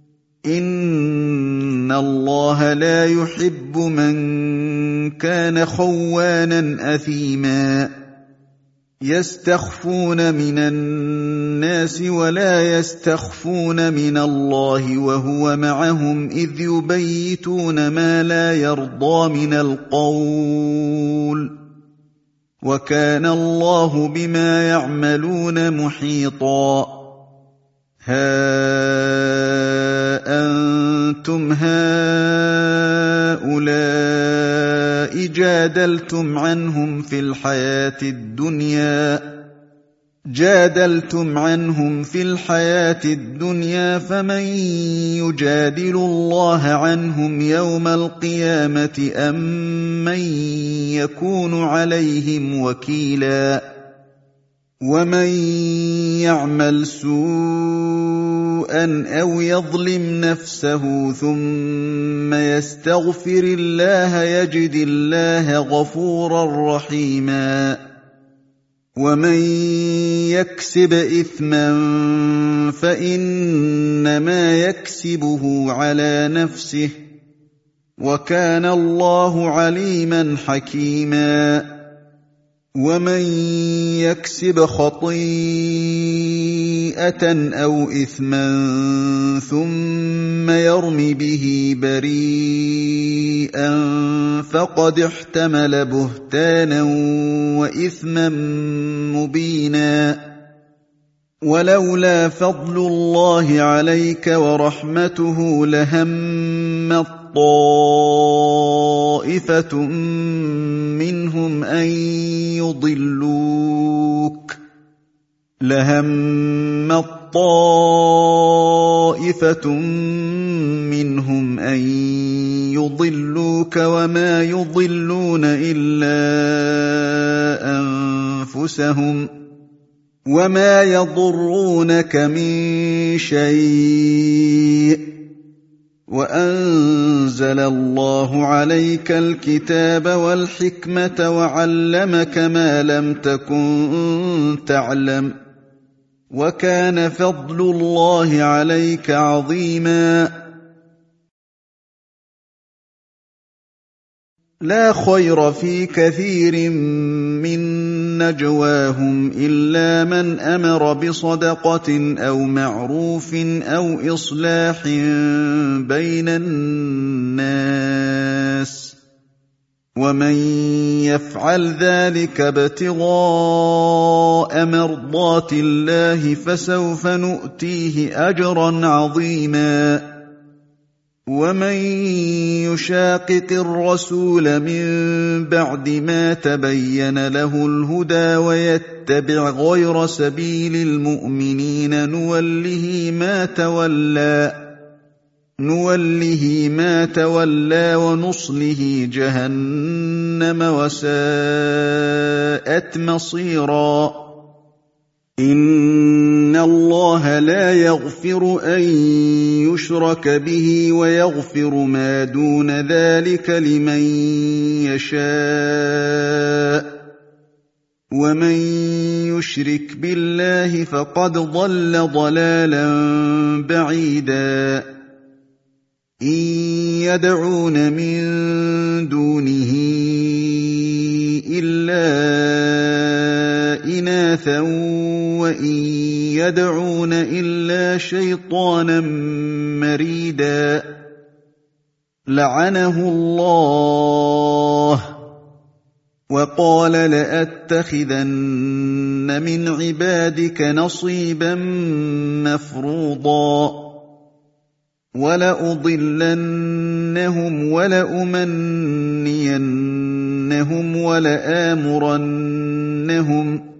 إِنَّ اللَّهَ لَا يُحِبُّ مَن كَانَ خَوَّانًا أَثِيمًا. يَسْتَخْفُونَ مِنَ النَّاسِ وَلَا يَسْتَخْفُونَ مِنَ اللَّهِ وَهُوَ مَعَهُمْ إِذْ يُبَيِّتُونَ مَا لَا يَرْضَىٰ مِنَ الْقَوْلِ ۚ وَكَانَ اللَّهُ بِمَا يَعْمَلُونَ مُحِيطًا. هَا أَنتُمْ هَٰؤُلَاءِ جَادَلْتُمْ عَنْهُمْ فِي الْحَيَاةِ الدُّنْيَا جادلتم عنهم في الحياة الدنيا فمن يجادل الله عنهم يوم القيامة أم من يكون عليهم وكيلا ومن يعمل سوءا أو يظلم نفسه ثم يستغفر الله يجد الله غفورا رحيما ومن يكسب إثما فإنما يكسبه على نفسه وكان الله عليما حكيما ومن يكسب خطيئة أو إثما ثم يرم به بريئا فقد احتمل بهتانا وإثما مبينا ولولا فضل الله عليك ورحمته لهمت طائفة منهم أن يضلوك لهمت طائفة منهم أن يضلوك وما يضلون إلا أنفسهم وما يضرونك من شيء وأنزل الله عليك الكتاب والحكمة وعلمك ما لم تكن تعلم وكان فضل الله عليك عظيما لا خير في كثير من نجواهم إلا من أمر بصدقة أو معروف أو إصلاح بين الناس ومن يفعل ذلك ابتغاء مرضات الله فسوف نؤتيه أجرا عظيما ومن يشاقق الرسول من بعد ما تبين له الهدى ويتبع غير سبيل المؤمنين نوله ما تولى نوله ما تولى ونصله جهنم وساءت مصيرا إن الله لا يغفر أن يشرك به ويغفر ما دون ذلك لمن يشاء ومن يشرك بالله فقد ضل ضلالا بعيدا إن يدعون من دونه إلا إناثا وإن يدعون إلا شيطانا مريدا لعنه الله وقال لأتخذن من عبادك نصيبا مفروضا ولأضلنهم ولأمنينهم ولآمرنهم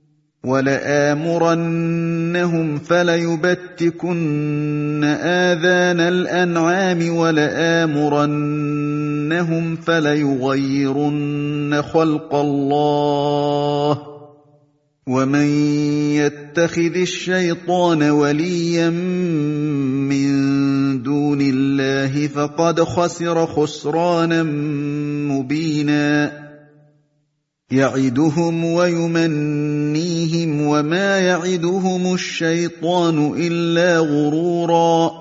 ولآمرنهم فليبتكن آذان الأنعام ولآمرنهم فليغيرن خلق الله ومن يتخذ الشيطان وليا من دون الله فقد خسر خسرانا مبينا يعدهم ويمنيهم وما يعدهم الشيطان إلا غرورا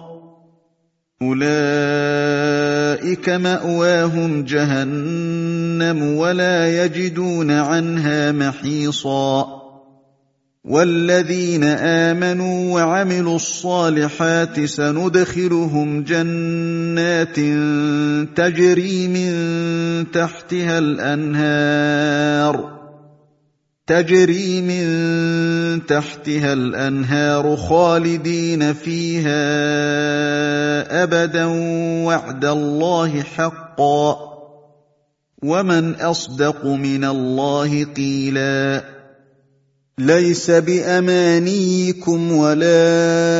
أولئك مأواهم جهنم ولا يجدون عنها محيصا والذين آمنوا وعملوا الصالحات سندخلهم جنات تجري من تحتها الأنهار تجري من تحتها الأنهار خالدين فيها أبدا وعد الله حقا ومن أصدق من الله قيلا ليس بأمانيكم ولا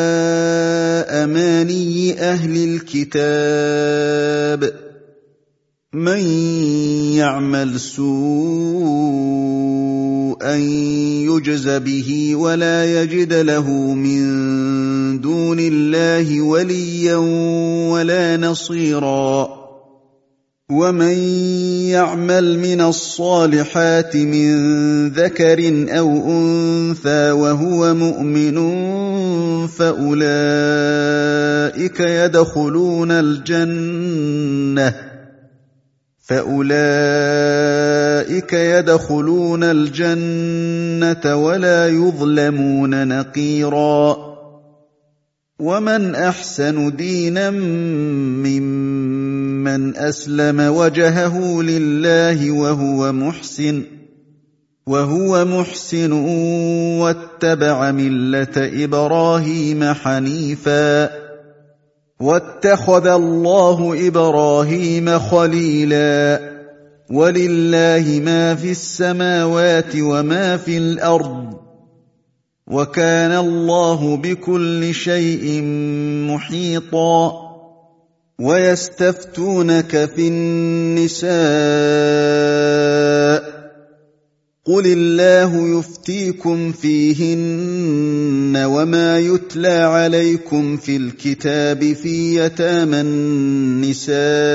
أماني أهل الكتاب من يعمل سوءا يجز به ولا يجد له من دون الله وليا ولا نصيرا ومن يعمل من الصالحات من ذكر أو أنثى وهو مؤمن فأولئك يدخلون الجنة فأولئك يدخلون الجنة ولا يظلمون نقيرا ومن أحسن دينا ممن أسلم وجهه لله وهو محسن وهو محسن واتبع ملة إبراهيم حنيفا واتخذ الله إبراهيم خليلا ولله ما في السماوات وما في الأرض وكان الله بكل شيء محيطا ويستفتونك في النساء قل الله يفتيكم فيهن وما يتلى عليكم في الكتاب في يتامى النساء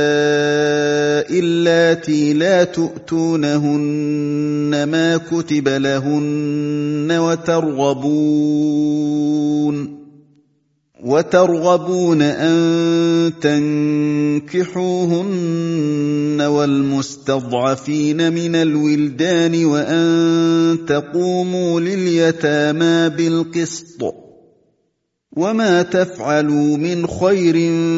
اللاتي لا تؤتونهن ما كتب لهن وترغبون وترغبون أن تنكحوهن والمستضعفين من الولدان وأن تقوموا لليتامى بالقسط وما تفعلوا من خير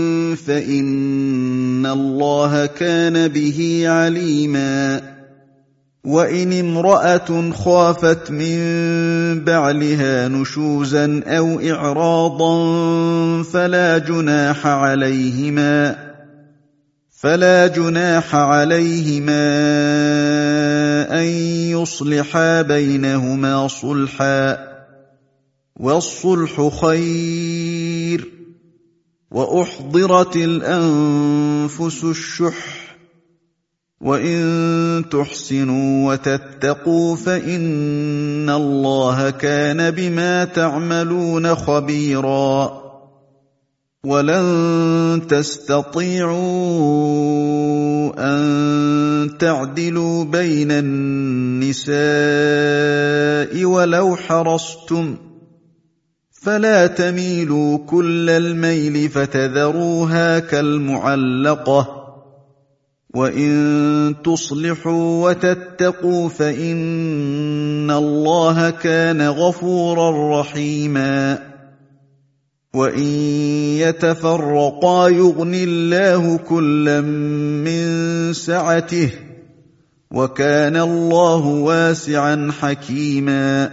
فإن الله كان به عليما وإن امرأة خافت من بعلها نشوزا أو إعراضا فلا جناح عليهما فلا جناح عليهما أن يصلحا بينهما صلحا والصلح خير وأحضرت الأنفس الشح وإن تحسنوا وتتقوا فإن الله كان بما تعملون خبيرا ولن تستطيعوا أن تعدلوا بين النساء ولو حرصتم فلا تميلوا كل الميل فتذروها كالمعلقة وإن تصلحوا وتتقوا فإن الله كان غفورا رحيما وإن يتفرقا يغن الله كلا من سعته وكان الله واسعا حكيما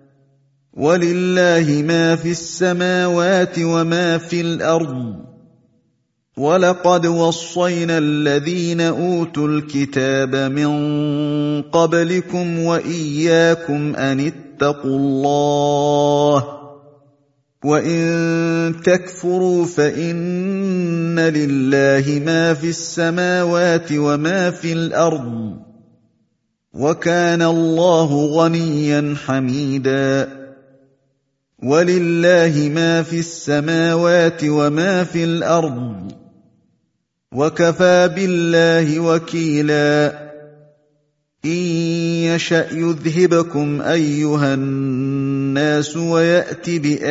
ولله ما في السماوات وما في الأرض ولقد وصينا الذين أوتوا الكتاب من قبلكم وإياكم أن اتقوا الله وإن تكفروا فإن لله ما في السماوات وما في الأرض وكان الله غنيا حميدا ولله ما في السماوات وما في الأرض وكفى بالله وكيلا إن يشأ يذهبكم أيها الناس ويأت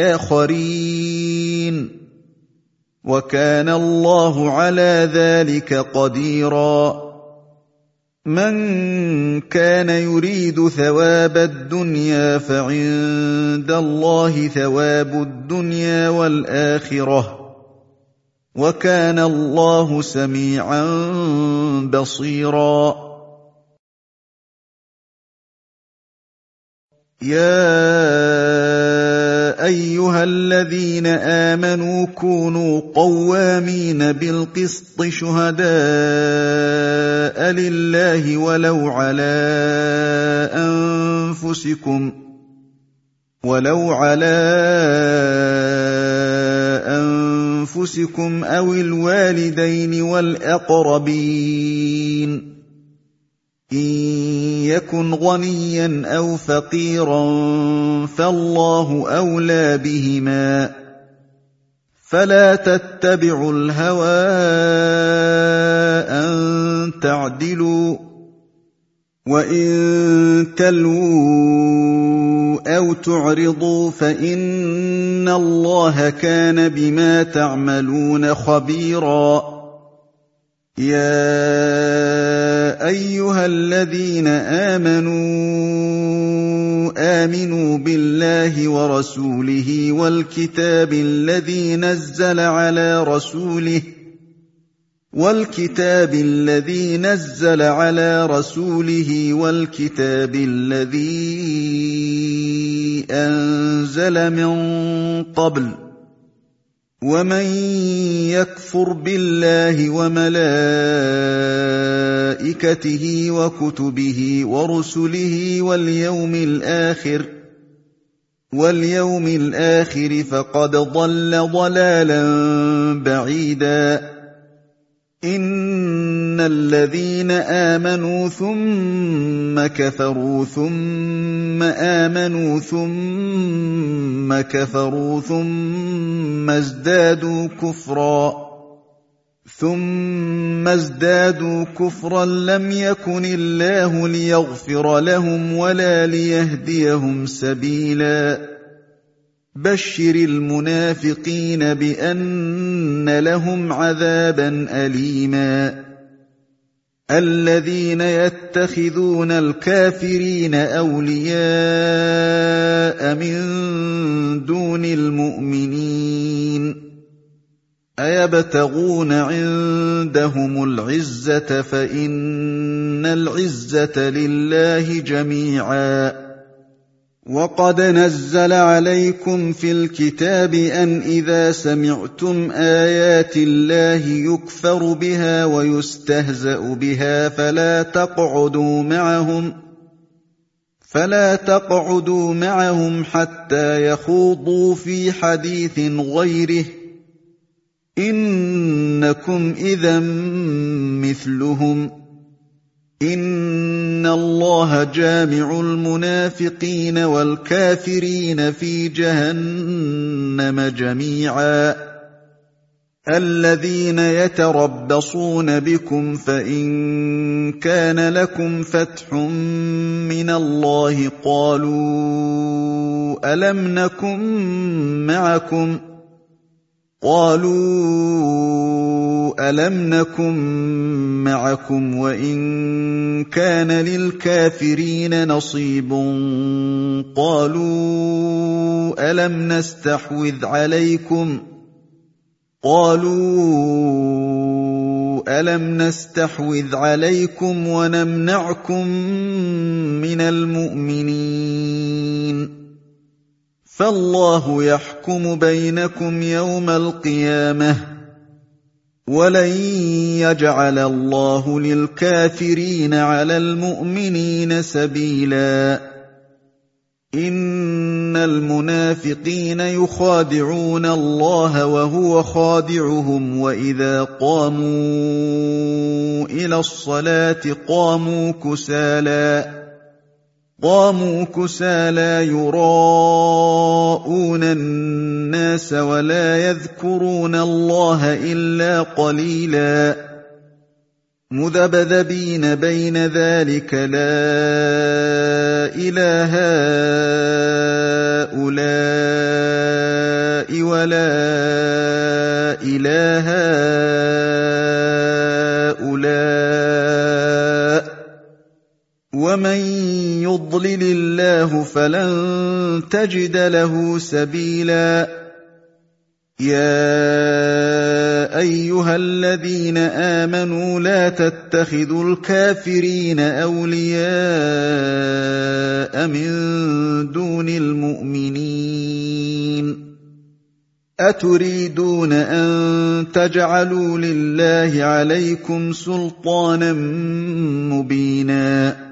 بآخرين وكان الله على ذلك قديرا من كان يريد ثواب الدنيا فعند الله ثواب الدنيا والآخرة وكان الله سميعا بصيرا يا أيها الذين آمنوا كونوا قوامين بالقسط شهداء لله ولو على أنفسكم ولو على أنفسكم أو الوالدين والأقربين إن يكن غنيا أو فقيرا فالله أولى بهما فلا تتبعوا الهوى أن تعدلوا وإن تلووا أو تعرضوا فإن الله كان بما تعملون خبيرا يا أيها الذين آمنوا آمنوا بالله ورسوله والكتاب الذي نزل على رسوله والكتاب الذي نزل على رسوله والكتاب الذي أنزل من قبل ومن يكفر بالله وملائكته وكتبه ورسله واليوم الآخر واليوم الآخر فقد ضل ضلالا بعيدا إن الذين آمنوا ثم كفروا ثم آمنوا ثم كفروا ثم ازدادوا كفرا ثم ازدادوا كفرا لم يكن الله ليغفر لهم ولا ليهديهم سبيلا بشر المنافقين بأن لهم عذابا أليما الذين يتخذون الكافرين أولياء من دون المؤمنين أيبتغون عندهم العزة فإن العزة لله جميعا وقد نزل عليكم في الكتاب أن إذا سمعتم آيات الله يكفر بها ويستهزأ بها فلا تقعدوا معهم فلا تقعدوا معهم حتى يخوضوا في حديث غيره إنكم إذا مثلهم إن الله جامع المنافقين والكافرين في جهنم جميعا الذين يتربصون بكم فإن كان لكم فتح من الله قالوا ألم نكن معكم قالوا ألم نكن معكم وإن كان للكافرين نصيب قالوا ألم نستحوذ عليكم قالوا ألم نستحوذ عليكم ونمنعكم من المؤمنين فالله يحكم بينكم يوم القيامة ولن يجعل الله للكافرين على المؤمنين سبيلا إن المنافقين يخادعون الله وهو خادعهم وإذا قاموا إلى الصلاة قاموا كسالى قاموا كسالى يراءون الناس ولا يذكرون الله إلا قليلا مذبذبين بين ذلك لا إله هؤلاء ولا إله هؤلاء ومن يضلل الله فلن تجد له سبيلا يا أيها الذين آمنوا لا تتخذوا الكافرين أولياء من دون المؤمنين أتريدون أن تجعلوا لله عليكم سلطانا مبينا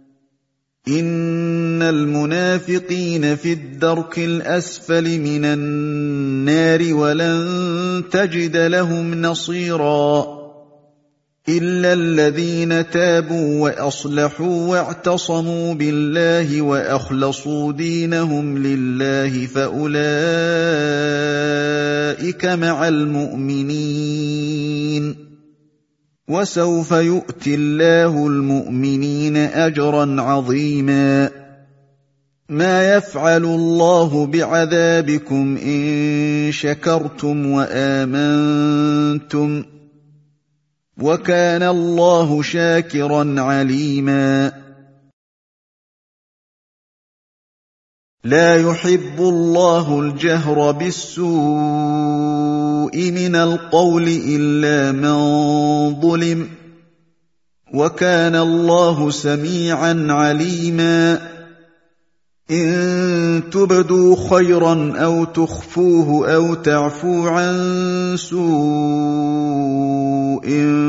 إن المنافقين في الدرك الأسفل من النار ولن تجد لهم نصيرا إلا الذين تابوا وأصلحوا واعتصموا بالله وأخلصوا دينهم لله فأولئك مع المؤمنين وسوف يؤتي الله المؤمنين أجرا عظيما ما يفعل الله بعذابكم إن شكرتم وآمنتم وكان الله شاكرا عليما لا يحب الله الجهر بالسوء من القول إلا من ظلم وكان الله سميعا عليما إن تبدوا خيرا أو تخفوه أو تعفوا عن سوء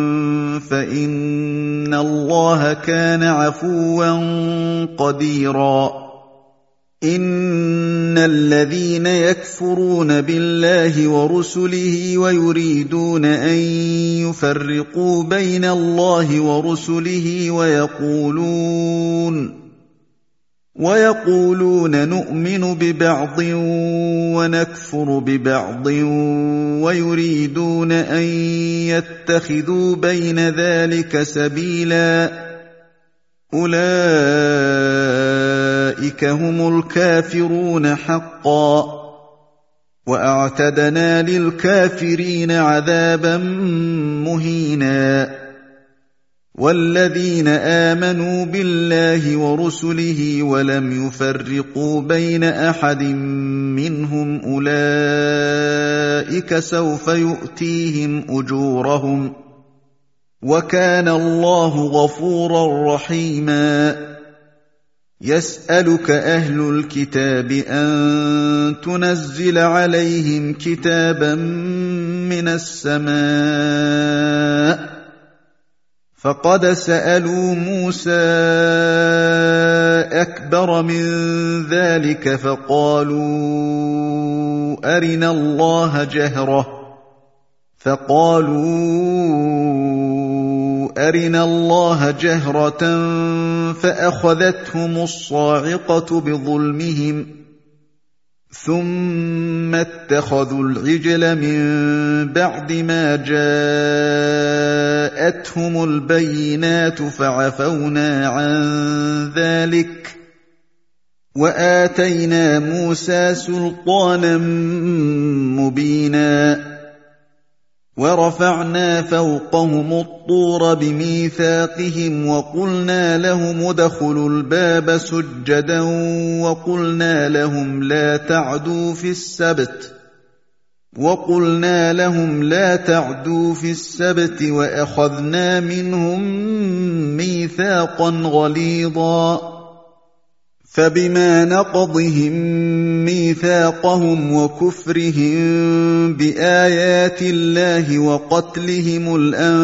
فإن الله كان عفوا قديرا إن الذين يكفرون بالله ورسله ويريدون أن يفرقوا بين الله ورسله ويقولون ويقولون نؤمن ببعض ونكفر ببعض ويريدون أن يتخذوا بين ذلك سبيلا أولئك هم الكافرون حقا وأعتدنا للكافرين عذابا مهينا والذين آمنوا بالله ورسله ولم يفرقوا بين أحد منهم أولئك سوف يؤتيهم أجورهم وكان الله غفورا رحيما يسألك أهل الكتاب أن تنزل عليهم كتابا من السماء فقد سألوا موسى أكبر من ذلك فقالوا أرنا الله جهرة فقالوا أرنا الله جهرة فأخذتهم الصاعقة بظلمهم ثم اتخذوا العجل من بعد ما جاءتهم البينات فعفونا عن ذلك وآتينا موسى سلطانا مبينا ورفعنا فوقهم الطور بميثاقهم وقلنا لهم ادخلوا الباب سجدا وقلنا لهم لا تعدوا في السبت وقلنا لهم لا تعدوا في السبت وأخذنا منهم ميثاقا غليظا فبما نقضهم ميثاقهم وكفرهم بآيات الله وقتلهم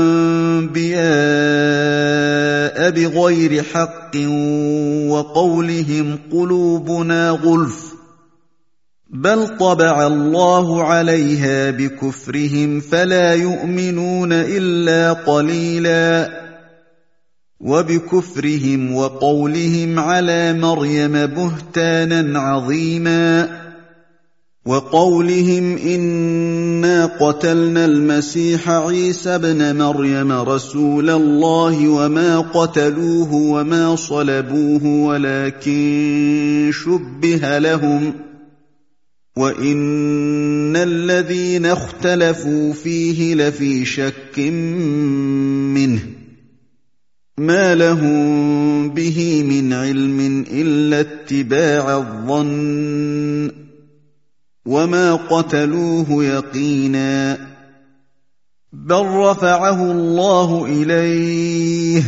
الأنبياء بغير حق وقولهم قلوبنا غلف بل طبع الله عليها بكفرهم فلا يؤمنون إلا قليلا وبكفرهم وقولهم على مريم بهتانا عظيما وقولهم إنا قتلنا المسيح عيسى ابن مريم رسول الله وما قتلوه وما صلبوه ولكن شبه لهم وإن الذين اختلفوا فيه لفي شك منه ما لهم به من علم إلا اتباع الظن وما قتلوه يقينا بل رفعه الله إليه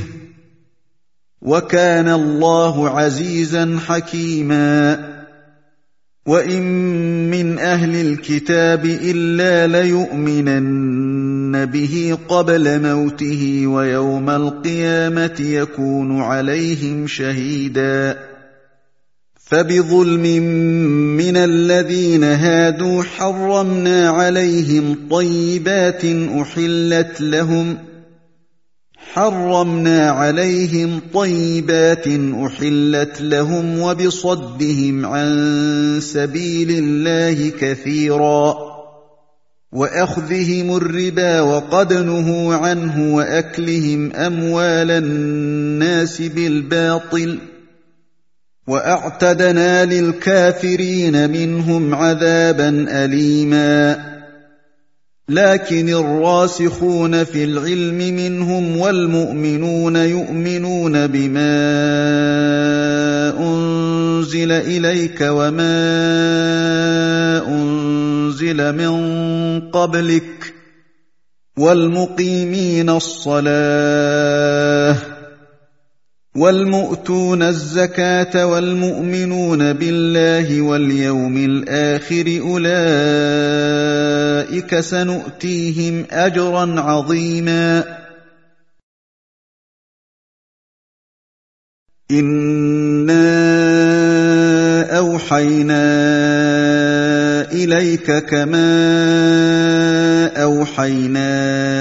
وكان الله عزيزا حكيما وإن من أهل الكتاب إلا ليؤمنن به قبل موته ويوم القيامة يكون عليهم شهيدا فبظلم من الذين هادوا حرمنا عليهم طيبات أحلت لهم حرمنا عليهم طيبات أحلت لهم وبصدهم عن سبيل الله كثيرا وأخذهم الربا وقد نهوا عنه وأكلهم أموال الناس بالباطل وأعتدنا للكافرين منهم عذابا أليما لكن الراسخون في العلم منهم والمؤمنون يؤمنون بما أنزل إليك وما أنزل من قبلك والمقيمين الصلاة وَالْمُؤْتُونَ الزَّكَاةَ وَالْمُؤْمِنُونَ بِاللَّهِ وَالْيَوْمِ الْآخِرِ أُولَٰئِكَ سَنُؤْتِيهِمْ أَجْرًا عَظِيمًا إِنَّا أَوْحَيْنَا إِلَيْكَ كَمَا أَوْحَيْنَا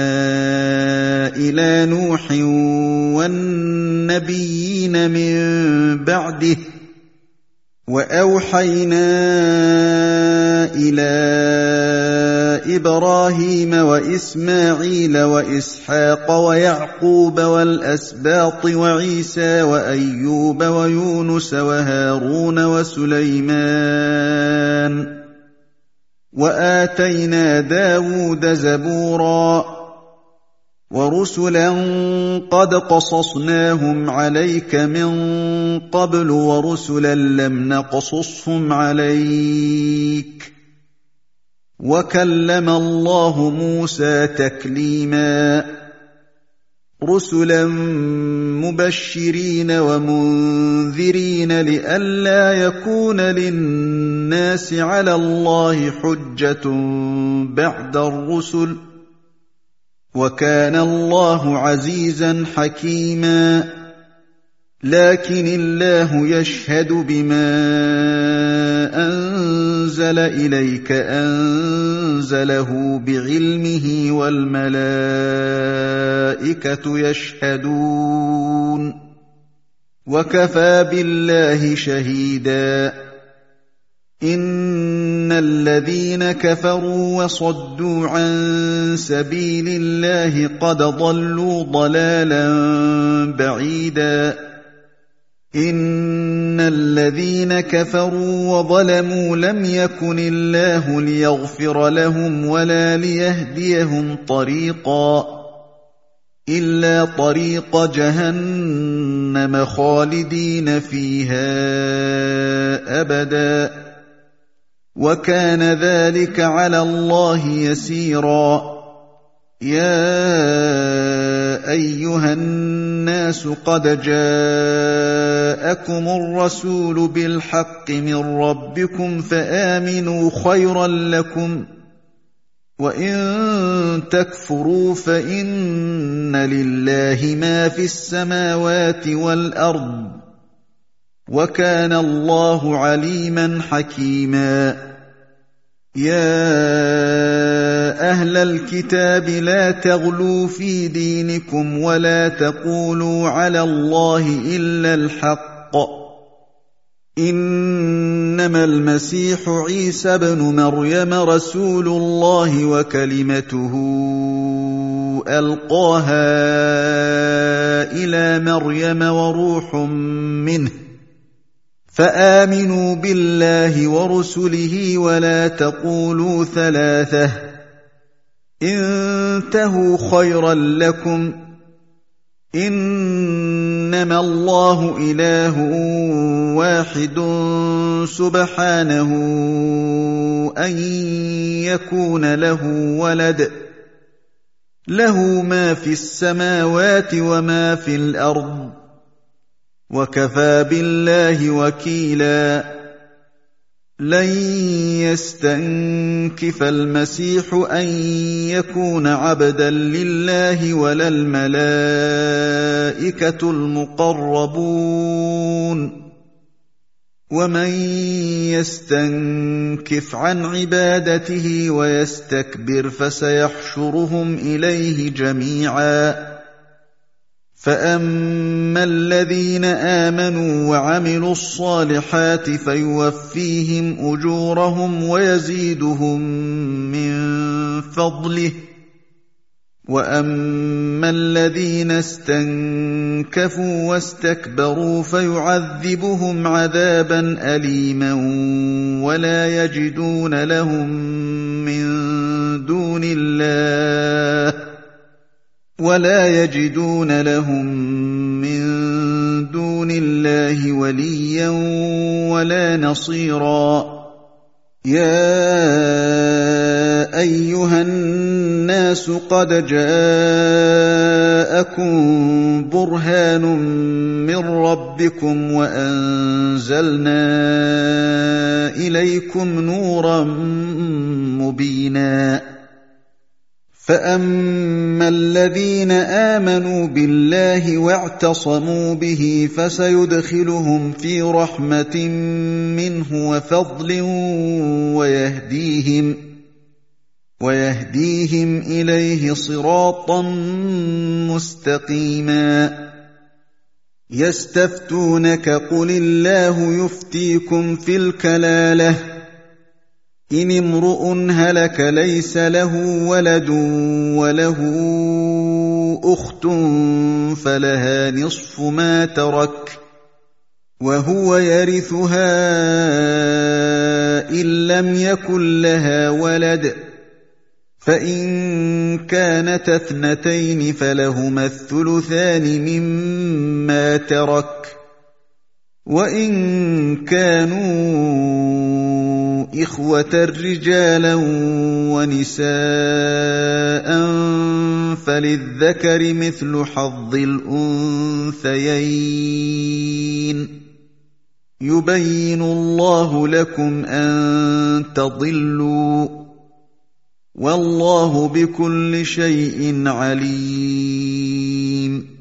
إِلَىٰ نُوحٍ وَالنَّبِيِّينَ مِن بَعْدِهِ وَأَوْحَيْنَا إِلَىٰ إِبْرَاهِيمَ وَإِسْمَاعِيلَ وَإِسْحَاقَ وَيَعْقُوبَ وَالْأَسْبَاطِ وَعِيسَىٰ وَأَيُّوبَ وَيُونُسَ وَهَارُونَ وَسُلَيْمَانَ وَآتَيْنَا دَاوُودَ زَبُورًا وَرُسُلًا قَدْ قَصَصْنَاهُمْ عَلَيْكَ مِن قَبْلُ وَرُسُلًا لَّمْ نَقْصُصْهُمْ عَلَيْكَ وَكَلَّمَ اللَّهُ مُوسَىٰ تَكْلِيمًا رُسُلًا مُبَشِّرِينَ وَمُنذِرِينَ لِئَلَّا يَكُونَ لِلنَّاسِ عَلَى اللَّهِ حُجَّةٌ بَعْدَ الرُّسُلِ وَكَانَ اللَّهُ عَزِيزًا حَكِيمًا لَكِنِ اللَّهُ يَشْهَدُ بِمَا أَنزَلَ إِلَيْكَ أَنزَلَهُ بِعِلْمِهِ وَالْمَلَائِكَةُ يَشْهَدُونَ وَكَفَىٰ بِاللَّهِ شَهِيدًا إِنَّ الَّذِينَ كَفَرُوا وَصَدُّوا عَن سَبِيلِ اللَّهِ قَدْ ضَلُّوا ضَلَالًا بَعِيدًا إِنَّ الَّذِينَ كَفَرُوا وَظَلَمُوا لَمْ يَكُنِ اللَّهُ لِيَغْفِرَ لَهُمْ وَلَا لِيَهْدِيَهُمْ طَرِيقًا إِلَّا طَرِيقَ جَهَنَّمَ خَالِدِينَ فِيهَا أَبَدًا وَكَانَ ذَلِكَ عَلَى اللَّهِ يَسِيرًا يَا أَيُّهَا النَّاسُ قَدْ جَاءَكُمُ الرَّسُولُ بِالْحَقِّ مِن رَّبِّكُمْ فَآمِنُوا خَيْرًا لَّكُمْ وَإِن تَكْفُرُوا فَإِنَّ لِلَّهِ مَا فِي السَّمَاوَاتِ وَالْأَرْضِ وَكَانَ اللَّهُ عَلِيمًا حَكِيمًا يَا أَهْلَ الْكِتَابِ لَا تَغْلُوا فِي دِينِكُمْ وَلَا تَقُولُوا عَلَى اللَّهِ إِلَّا الْحَقَّ إِنَّمَا الْمَسِيحُ عِيسَى ابْنُ مَرْيَمَ رَسُولُ اللَّهِ وَكَلِمَتُهُ أَلْقَاهَا إِلَىٰ مَرْيَمَ وَرُوحٌ مِّنْهُ فَآمِنُوا بِاللَّهِ وَرُسُلِهِ وَلَا تَقُولُوا ثَلَاثَةٌ انتهوا خَيْرًا لَّكُمْ إِنَّمَا اللَّهُ إِلَٰهٌ وَاحِدٌ سُبْحَانَهُ أَن يَكُونَ لَهُ وَلَدٌ لَّهُ مَا فِي السَّمَاوَاتِ وَمَا فِي الْأَرْضِ وَكَفَىٰ بِاللَّهِ وَكِيلًا لَّن يَسْتَنكِفَ الْمَسِيحُ أَن يَكُونَ عَبْدًا لِّلَّهِ وَلَا الْمَلَائِكَةُ الْمُقَرَّبُونَ وَمَن يَسْتَنكِفْ عَنْ عِبَادَتِهِ وَيَسْتَكْبِرْ فَسَيَحْشُرُهُمْ إِلَيْهِ جَمِيعًا فَأَمَّا الَّذِينَ آمَنُوا وَعَمِلُوا الصَّالِحَاتِ فَيُوَفِّيهِمْ أُجُورَهُمْ وَيَزِيدُهُم مِّن فَضْلِهِ وَأَمَّا الَّذِينَ اسْتَنكَفُوا وَاسْتَكْبَرُوا فَيُعَذِّبُهُمْ عَذَابًا أَلِيمًا وَلَا يَجِدُونَ لَهُم مِّن دُونِ اللَّهِ ولا يجدون لهم من دون الله وليا ولا نصيرا يا أيها الناس النَّاسُ قَدْ جَاءَكُم بُرْهَانٌ مِّن رَّبِّكُمْ وَأَنزَلْنَا إِلَيْكُمْ نُورًا مُّبِينًا فَأَمَّا الَّذِينَ آمَنُوا بِاللَّهِ وَاعْتَصَمُوا بِهِ فَسَيُدْخِلُهُمْ فِي رَحْمَةٍ مِّنْهُ وَفَضْلٍ وَيَهْدِيهِمْ وَيَهْدِيهِمْ إِلَيْهِ صِرَاطًا مُّسْتَقِيمًا يَسْتَفْتُونَكَ قُلِ اللَّهُ يُفْتِيكُمْ فِي الْكَلَالَةِ إِنِ امْرُؤٌ هَلَكَ لَيْسَ لَهُ وَلَدٌ وَلَهُ أُخْتٌ فَلَهَا نِصْفُ مَا تَرَكَ وَهُوَ يَرِثُهَا إِن لَّمْ يَكُن لَّهَا وَلَدٌ فَإِن كَانَتَا اثْنَتَيْنِ فَلَهُمَا الثُّلُثَانِ مِمَّا تَرَكَ وَإِن كَانُوا إِخْوَةً رِّجَالًا وَنِسَاءً فَلِلذَّكَرِ مِثْلُ حَظِّ الْأُنثَيَيْنِ يُبَيِّنُ اللَّهُ لَكُمْ أَن تَضِلُّوا وَاللَّهُ بِكُلِّ شَيْءٍ عَلِيمٌ